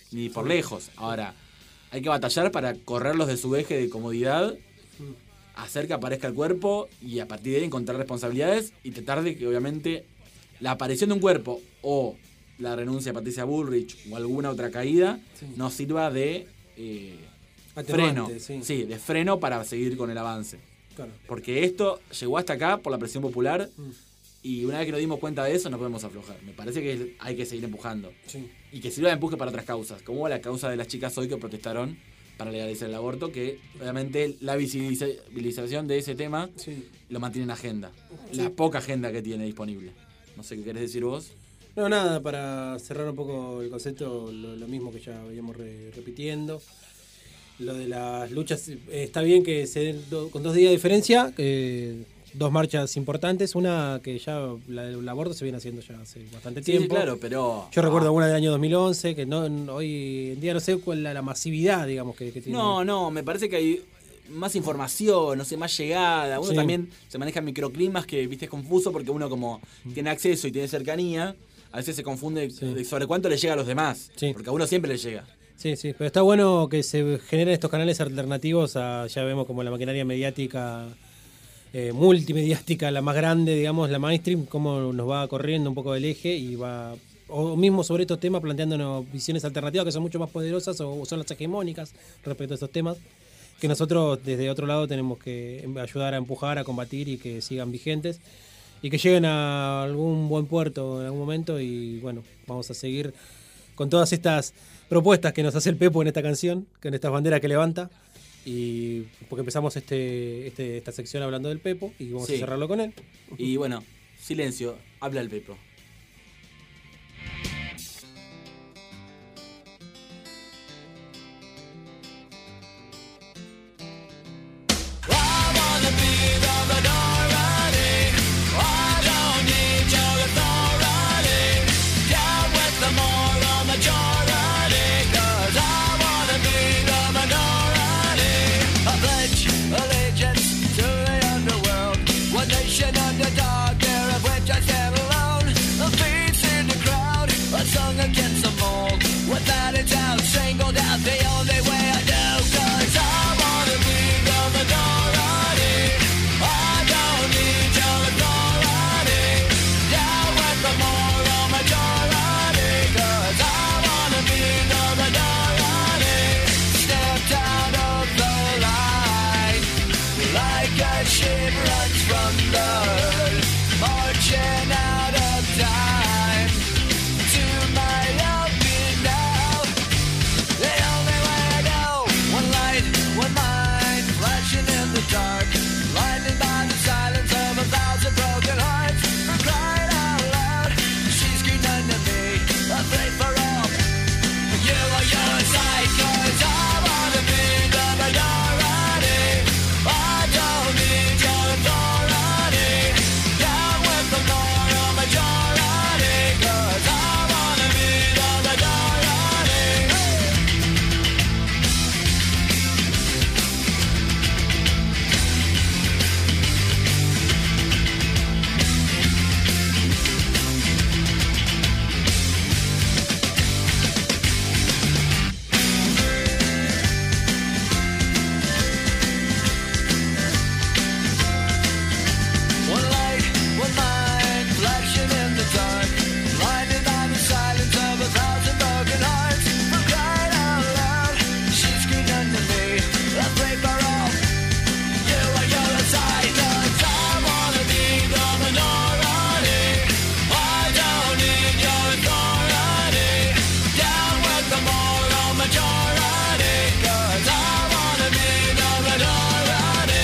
ni por lejos. Ahora, hay que batallar para correrlos de su eje de comodidad, hacer que aparezca el cuerpo y a partir de ahí encontrar responsabilidades y tratar de que obviamente la aparición de un cuerpo o la renuncia de Patricia Bullrich o alguna otra caída Sí. nos sirva de eh, Atenuante, freno. sí. Sí, de freno para seguir con el avance. Claro. Porque esto llegó hasta acá por la presión popular Mm. y una vez que nos dimos cuenta de eso no podemos aflojar. Me parece que hay que seguir empujando. Sí. Y que sirva de empuje para otras causas, como la causa de las chicas hoy que protestaron para legalizar el aborto, que obviamente la visibiliza- visibilización de ese tema Sí. lo mantiene en agenda. Sí. La poca agenda que tiene disponible. No sé qué querés decir vos. No, nada, para cerrar un poco el concepto, lo, lo mismo que ya veníamos re- repitiendo. Lo de las luchas, eh, está bien que se den do- con dos días de diferencia, eh, dos marchas importantes. Una que ya la del aborto se viene haciendo ya hace bastante Sí, tiempo. claro, pero... Yo recuerdo una del año dos mil once, que no n- hoy en día no sé cuál es la, la masividad, digamos, que, que tiene. No, no, me parece que hay más información, no sé, más llegada. Uno Sí. también se maneja en microclimas que, viste, es confuso porque uno como tiene acceso y tiene cercanía, a veces se confunde Sí. de sobre cuánto le llega a los demás. Sí. Porque a uno siempre le llega. Sí, sí, pero está bueno que se generen estos canales alternativos a, ya vemos como la maquinaria mediática, eh, multimediática, la más grande, digamos, la mainstream, cómo nos va corriendo un poco del eje y va, o mismo sobre estos temas, planteándonos visiones alternativas que son mucho más poderosas o son las hegemónicas respecto a estos temas, que nosotros desde otro lado tenemos que ayudar a empujar, a combatir y que sigan vigentes y que lleguen a algún buen puerto en algún momento y bueno, vamos a seguir con todas estas propuestas que nos hace el Pepo en esta canción, con estas banderas que levanta, y porque empezamos este, este esta sección hablando del Pepo y vamos Sí. a cerrarlo con él. Y bueno, silencio, habla el Pepo. Against the mold, without a doubt, singled out the only way I do. 'Cause I wanna be the minority. I don't need your authority. Down with the moral majority. 'Cause I wanna be the minority. Stepped out of the line, like a ship runs from the herd, marching out of time. To my love me now, the only way I know. One light, one mind, flashing in the dark, blinded by the silence of a thousand broken hearts. Who cried out loud, she screamed unto me, afraid for help. You are your side, 'cause I wanna be the minority. I don't need your authority. Down with the moral majority, 'cause I wanna be the minority. One light, one mind, flashing in the dark, blinded by the silence of a thousand broken hearts. Who cried out loud, she screamed unto me, afraid for all. You are your side, 'cause I wanna be the minority. I don't need your authority. Down with the moral majority, 'cause I wanna be the minority.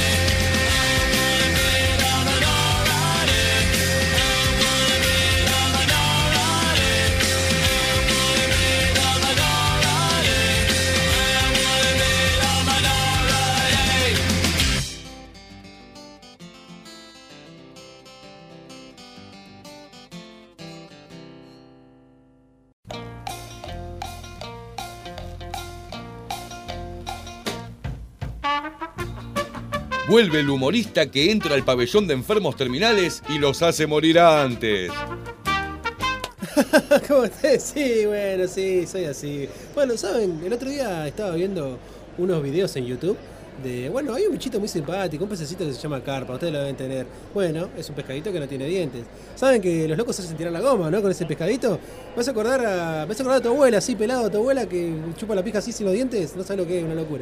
Vuelve el humorista que entra al pabellón de enfermos terminales y los hace morir antes. ¿Cómo estás? Sí, bueno, sí, soy así. Bueno, ¿saben? El otro día estaba viendo unos videos en YouTube de... Bueno, hay un bichito muy simpático, un pececito que se llama carpa, ustedes lo deben tener. Bueno, es un pescadito que no tiene dientes. ¿Saben que los locos hacen tirar la goma, no? Con ese pescadito. ¿Me vas a acordar a, me vas a, acordar a tu abuela, así pelado, a tu abuela que chupa la pija así sin los dientes? No sabes lo que es, una locura.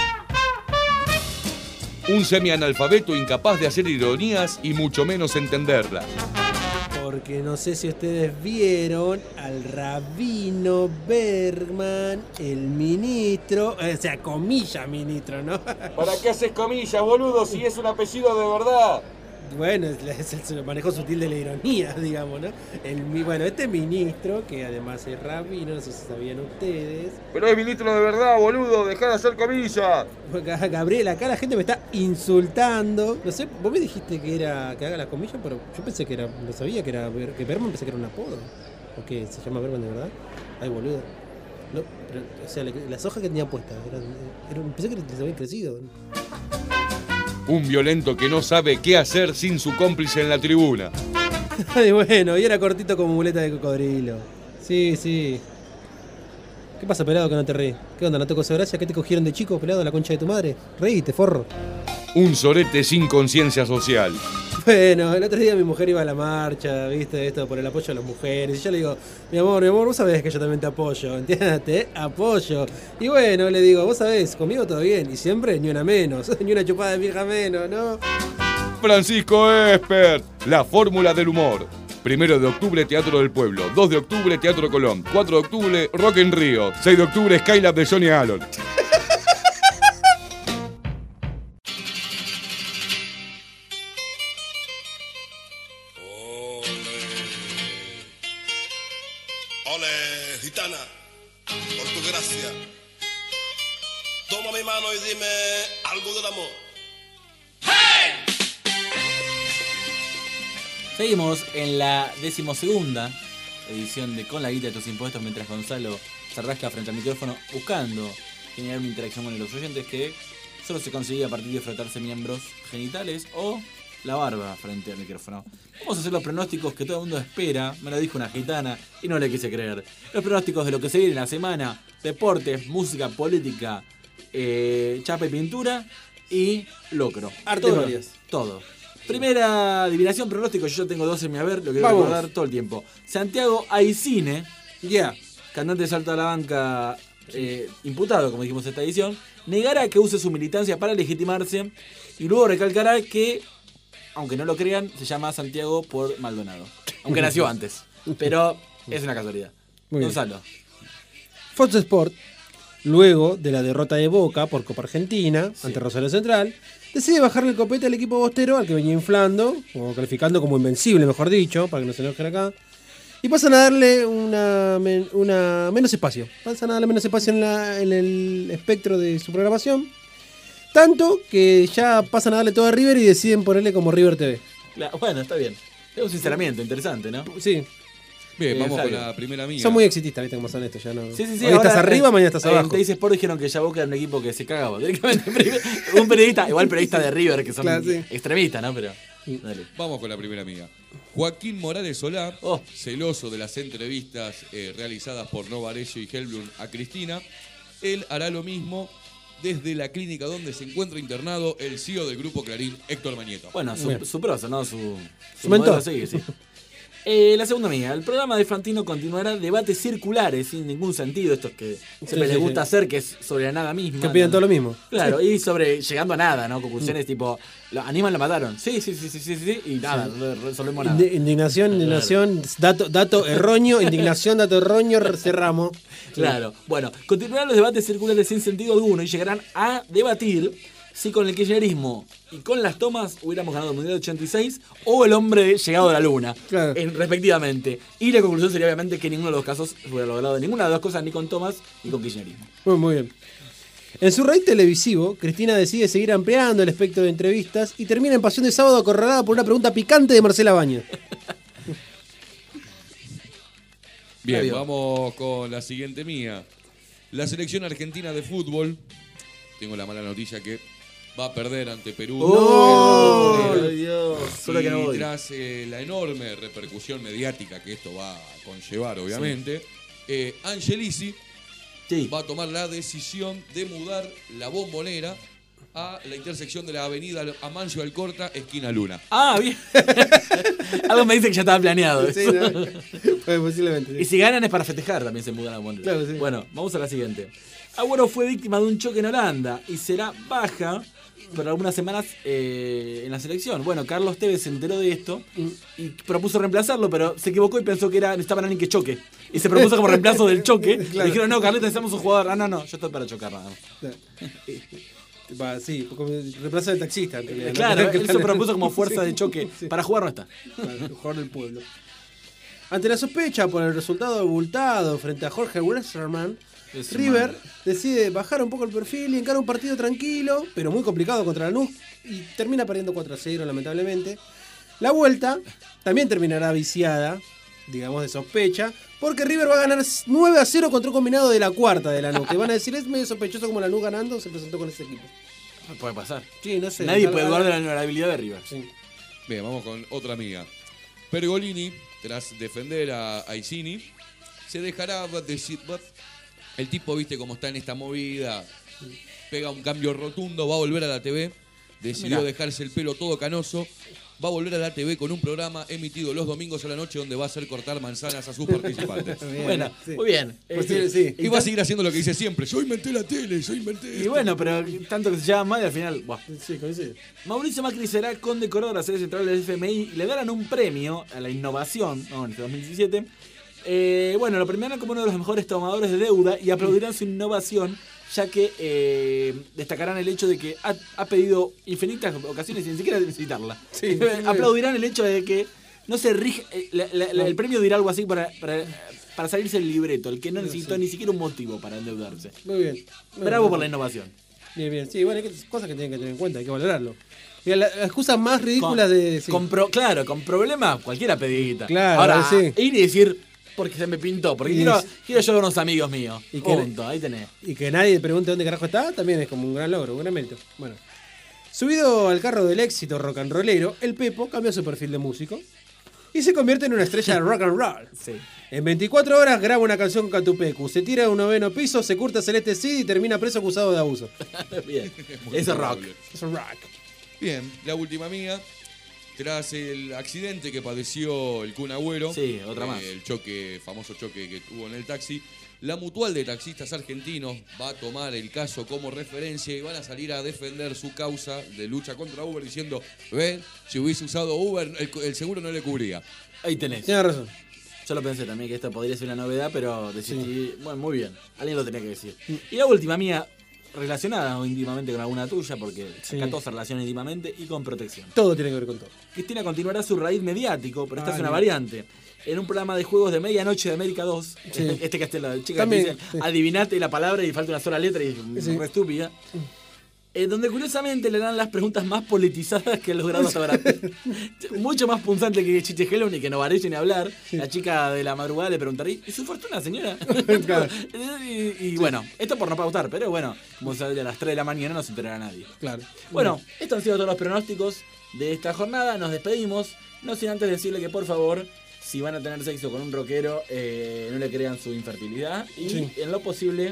Un semianalfabeto incapaz de hacer ironías y mucho menos entenderlas. Porque no sé si ustedes vieron al Rabino Bergman, el ministro, o sea, comilla ministro, ¿no? ¿Para qué haces comillas, boludo, si es un apellido de verdad? Bueno, es el manejo sutil de la ironía, digamos, ¿no? El, bueno, este ministro, que además es rabino, no sé si sabían ustedes. Pero es ministro de verdad, boludo, dejá de hacer comillas. Gabriel, acá la gente me está insultando. No sé, vos me dijiste que era que haga las comillas, pero yo pensé que era, no sabía que era, que Bergman, pensé que era un apodo. ¿O qué? ¿Se llama Bergman de verdad? Ay, boludo. No, pero, o sea, las hojas que tenía puestas, eran, eran, pensé que les habían crecido. Un violento que no sabe qué hacer sin su cómplice en la tribuna. Ay, bueno, y era cortito como muleta de cocodrilo. Sí, sí. ¿Qué pasa, pelado, que no te reí? ¿Qué onda, no te causó gracia? ¿Qué te cogieron de chico, pelado, la concha de tu madre? Reíste, forro. Un sorete sin conciencia social. Bueno, el otro día mi mujer iba a la marcha, viste, esto por el apoyo a las mujeres. Y yo le digo, mi amor, mi amor, vos sabés que yo también te apoyo, ¿entiendes? Te apoyo. Y bueno, le digo, vos sabés, conmigo todo bien. Y siempre ni una menos, ni una chupada de vieja menos, ¿no? Francisco Esper, la fórmula del humor. Primero de octubre, Teatro del Pueblo. dos de octubre, Teatro Colón. cuatro de octubre, Rock en Río. seis de octubre, Skylab de Johnny Allen. Ole, gitana, por tu gracia. Toma mi mano y dime algo del amor. Seguimos en la decimosegunda edición de Con la guita de tus impuestos, mientras Gonzalo se rasca frente al micrófono buscando generar una interacción con los oyentes que solo se consigue a partir de frotarse miembros genitales o la barba frente al micrófono. Vamos a hacer los pronósticos que todo el mundo espera, me lo dijo una gitana y no le quise creer. Los pronósticos de lo que se viene en la semana: deportes, música, política, eh, chapa y pintura y locro. Artes Todo, varias. Todo. Primera adivinación, pronóstico, yo tengo dos en mi haber, lo quiero Vamos. recordar todo el tiempo. Santiago Aicine, ya, yeah, cantante de salto a la banca, eh, imputado, como dijimos en esta edición, negará que use su militancia para legitimarse y luego recalcará que, aunque no lo crean, se llama Santiago por Maldonado. Aunque nació antes, pero es una casualidad. Muy bien. Gonzalo. Fox Sport, luego de la derrota de Boca por Copa Argentina Sí. ante Rosario Central, decide bajarle el copete al equipo bostero, al que venía inflando, o calificando como invencible, mejor dicho, para que no se enojen acá. Y pasan a darle una, men- una menos espacio. Pasan a darle menos espacio en, la, en el espectro de su programación. Tanto que ya pasan a darle todo a River y deciden ponerle como River T V. La- bueno, está bien. Es un sinceramiento interesante, ¿no? Sí, Bien, Eh, vamos con Flavio. la primera amiga. son muy exitistas, viste cómo son estos ya, ¿no? Sí, sí, sí. Hoy estás ahora, arriba, eh, mañana estás eh, abajo. En Teis Sport dijeron que ya Boca era un equipo que se cagaba directamente. Un periodista, igual periodista de River, que son Claro, sí. extremistas, ¿no? Pero, dale. Vamos con la primera amiga. Joaquín Morales Solá, Oh. celoso de las entrevistas eh, realizadas por Novarecio y Helblum a Cristina, él hará lo mismo desde la clínica donde se encuentra internado el C E O del Grupo Clarín, Héctor Mañeto. Bueno, su, Bien. su prosa, ¿no? Su, Su mentor. modelo a seguir, sí. Eh, la segunda mía, el programa de Fantino continuará debates circulares sin ningún sentido, estos que siempre sí, les gusta sí. hacer, que es sobre la nada misma. Que piden ¿no? todo lo mismo. Claro, y sobre llegando a nada, ¿no? Conclusiones tipo, lo, Aníbal lo mataron. Sí, sí, sí, sí, sí, sí, y nada, no resolvemos nada. Indi- Indignación, indignación, dato, dato erróneo, indignación, dato erróneo, cerramos. Claro, bueno, continuarán los debates circulares sin sentido alguno y llegarán a debatir si con el kirchnerismo y con las tomas hubiéramos ganado el Mundial de ochenta y seis o el hombre llegado a la luna, Claro. en- respectivamente. Y la conclusión sería obviamente que ninguno de los casos hubiera logrado ninguna de las dos cosas, ni con tomas ni con kirchnerismo. Muy, muy bien. En su raid televisivo, Cristina decide seguir ampliando el espectro de entrevistas y termina en Pasión de Sábado acorralada por una pregunta picante de Marcela Baños. Bien, Flavio. vamos con la siguiente mía. La selección argentina de fútbol, tengo la mala noticia que va a perder ante Perú. ¡Oh! Pero- Dios! Solo que no y voy. tras eh, la enorme repercusión mediática que esto va a conllevar, obviamente, eh, Angelici Sí. va a tomar la decisión de mudar la Bombonera a la intersección de la avenida Amancio Alcorta, esquina Luna. Ah, bien. Algo me dice que ya estaba planeado. Sí, ¿no? Pues posiblemente. Y Sí. si ganan es para festejar, también se mudan a Bombonera. Claro, sí. Bueno, vamos a la siguiente. Agüero fue víctima de un choque en Holanda y será baja por algunas semanas eh, en la selección. Bueno, Carlos Tevez se enteró de esto y propuso reemplazarlo, pero se equivocó y pensó que era necesitaban a alguien que choque. Y se propuso como reemplazo del choque. Claro. Le dijeron, no, Carlos, necesitamos un jugador. Ah, no, no, yo estoy para chocar nada más. Va, sí, como reemplazo del taxista. En realidad, ¿no? Claro, Que- él se propuso como fuerza de choque. Sí. Para jugar no está. Claro, el jugador del pueblo. Ante la sospecha por el resultado abultado frente a Jorge Westermann, Es River madre. decide bajar un poco el perfil y encara un partido tranquilo, pero muy complicado contra Lanús, y termina perdiendo cuatro a cero, lamentablemente. La vuelta también terminará viciada, digamos de sospecha, porque River va a ganar nueve a cero contra un combinado de la cuarta de Lanús, que van a decir es medio sospechoso como Lanús ganando se presentó con ese equipo. Puede pasar. Sí, no sé. Nadie tal- puede dudar de la honorabilidad de River. Sí. Bien, vamos con otra amiga. Pergolini, tras defender a Aicini, se dejará decir. El tipo, viste cómo está en esta movida, pega un cambio rotundo, va a volver a la T V, decidió Mirá. dejarse el pelo todo canoso, va a volver a la T V con un programa emitido los domingos a la noche donde va a hacer cortar manzanas a sus participantes. Bien, Bueno, sí. muy bien. Pues Eh, sí, sí. Y va a seguir haciendo lo que dice siempre, yo inventé la tele, yo inventé Y esto". bueno, pero tanto que se llama mal y al final. Buah. Sí, coincide. Mauricio Macri será condecorado de la sede central del F M I y le darán un premio a la innovación, ¿no? En este dos mil diecisiete. Eh, bueno, lo premiarán como uno de los mejores tomadores de deuda y aplaudirán su innovación, ya que eh, destacarán el hecho de que ha, ha pedido infinitas ocasiones sin siquiera necesitarla. Sí. Aplaudirán el hecho de que no se rige. eh, la- la- la- el premio dirá algo así para, para, para salirse del libreto, el que no necesitó Sí. ni siquiera un motivo para endeudarse. Muy bien. Muy Bravo bien. por la innovación. Bien, bien. Sí, bueno, hay que- cosas que tienen que tener en cuenta, hay que valorarlo. Y la- las excusas más ridículas de. Sí. Con pro- claro, con problemas cualquiera pedita. Claro, Ahora, sí. ir y decir, porque se me pintó, porque Y quiero, es- quiero yo a unos amigos míos. Y que- Punto, ahí tenés. Y que nadie pregunte dónde carajo está, también es como un gran logro, un gran mérito. Bueno. Subido al carro del éxito rock and rollero, el Pepo cambió su perfil de músico y se convierte en una estrella de rock and roll. Sí. En veinticuatro horas graba una canción con Catupecu, se tira a un noveno piso, se curta Celeste Cid y termina preso acusado de abuso. Bien. Muy Eso es rock. probable. Eso es rock. Bien, la última amiga. Tras el accidente que padeció el Kun Agüero, Sí, otra eh, más. el choque, famoso choque que tuvo en el taxi, la Mutual de Taxistas Argentinos va a tomar el caso como referencia y van a salir a defender su causa de lucha contra Uber diciendo, ven, si hubiese usado Uber, el, el seguro no le cubría. Ahí tenés. Tienes razón. Yo lo pensé también que esto podría ser una novedad, pero decidí. Bueno, muy bien. Alguien lo tenía que decir. Y la última mía, relacionada íntimamente con alguna tuya, porque Sí. acá todos se relacionan íntimamente, y con protección. Todo tiene que ver con todo. Cristina continuará su raíz mediático, pero esta Ah, es una no. variante. En un programa de juegos de medianoche de América dos, Sí. este que hace la chica También, que dice, sí. adivinate la palabra y falta una sola letra y es Sí. re estúpida. Eh, donde curiosamente le dan las preguntas más politizadas que han logrado hasta ahora. Mucho más punzante que Chiche Helon y que no parece ni hablar. La chica de la madrugada le preguntaría, ¿y su fortuna, señora? Claro. y, y bueno, esto por no pautar, pero bueno, como sale a las tres de la mañana no se enterará nadie. Claro. Bueno, estos han sido todos los pronósticos de esta jornada. Nos despedimos. No sin antes decirle que por favor, si van a tener sexo con un rockero, eh, no le crean su infertilidad. Y Sí. en lo posible,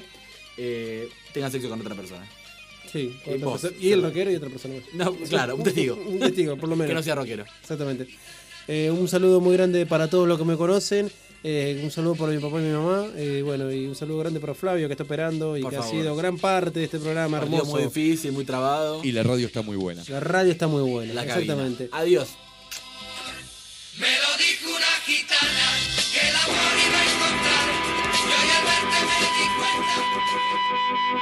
eh, tengan sexo con otra persona. Sí, con Y otra vos. persona- y el rockero y otra persona más. No, claro, un testigo. Un testigo, por lo menos. Que no sea rockero. Exactamente. Eh, un saludo muy grande para todos los que me conocen. Eh, un saludo para mi papá y mi mamá. Eh, bueno, y un saludo grande para Flavio que está operando y Por que favor. ha sido gran parte de este programa Partido hermoso. muy difícil, muy trabado. Y la radio está muy buena. La radio está muy buena. La cabina. exactamente. Adiós. Me lo dijo una gitana que el amor iba a encontrar. Y hoy al verte me di cuenta.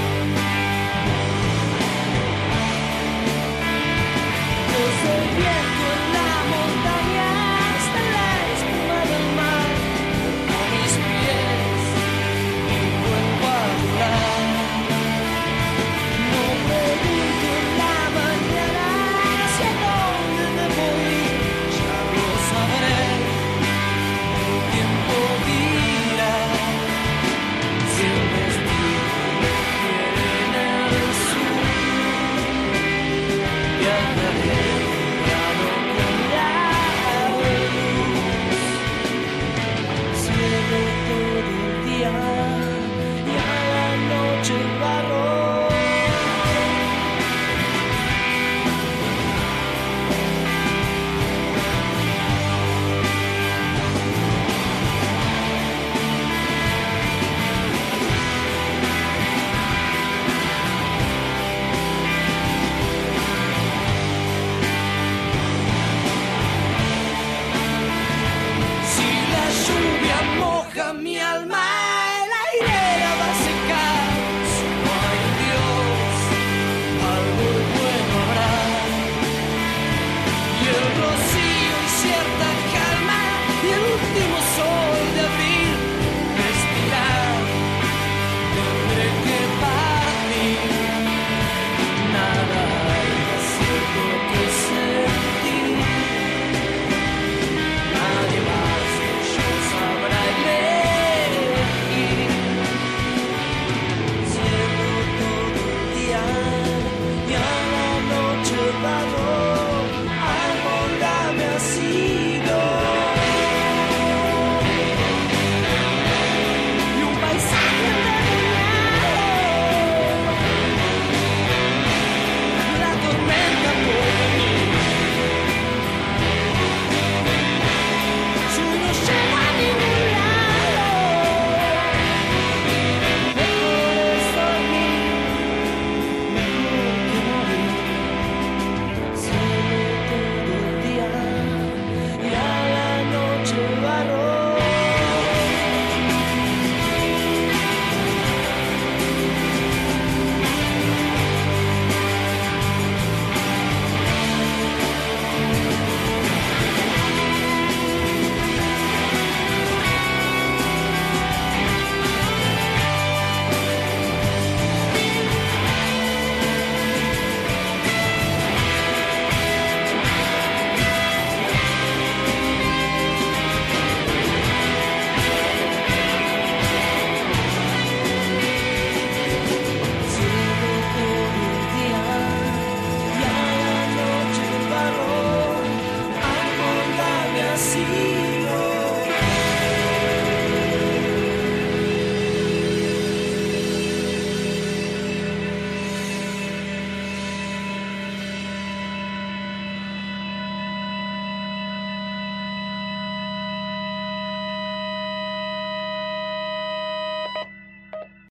Yo sé bien Sí.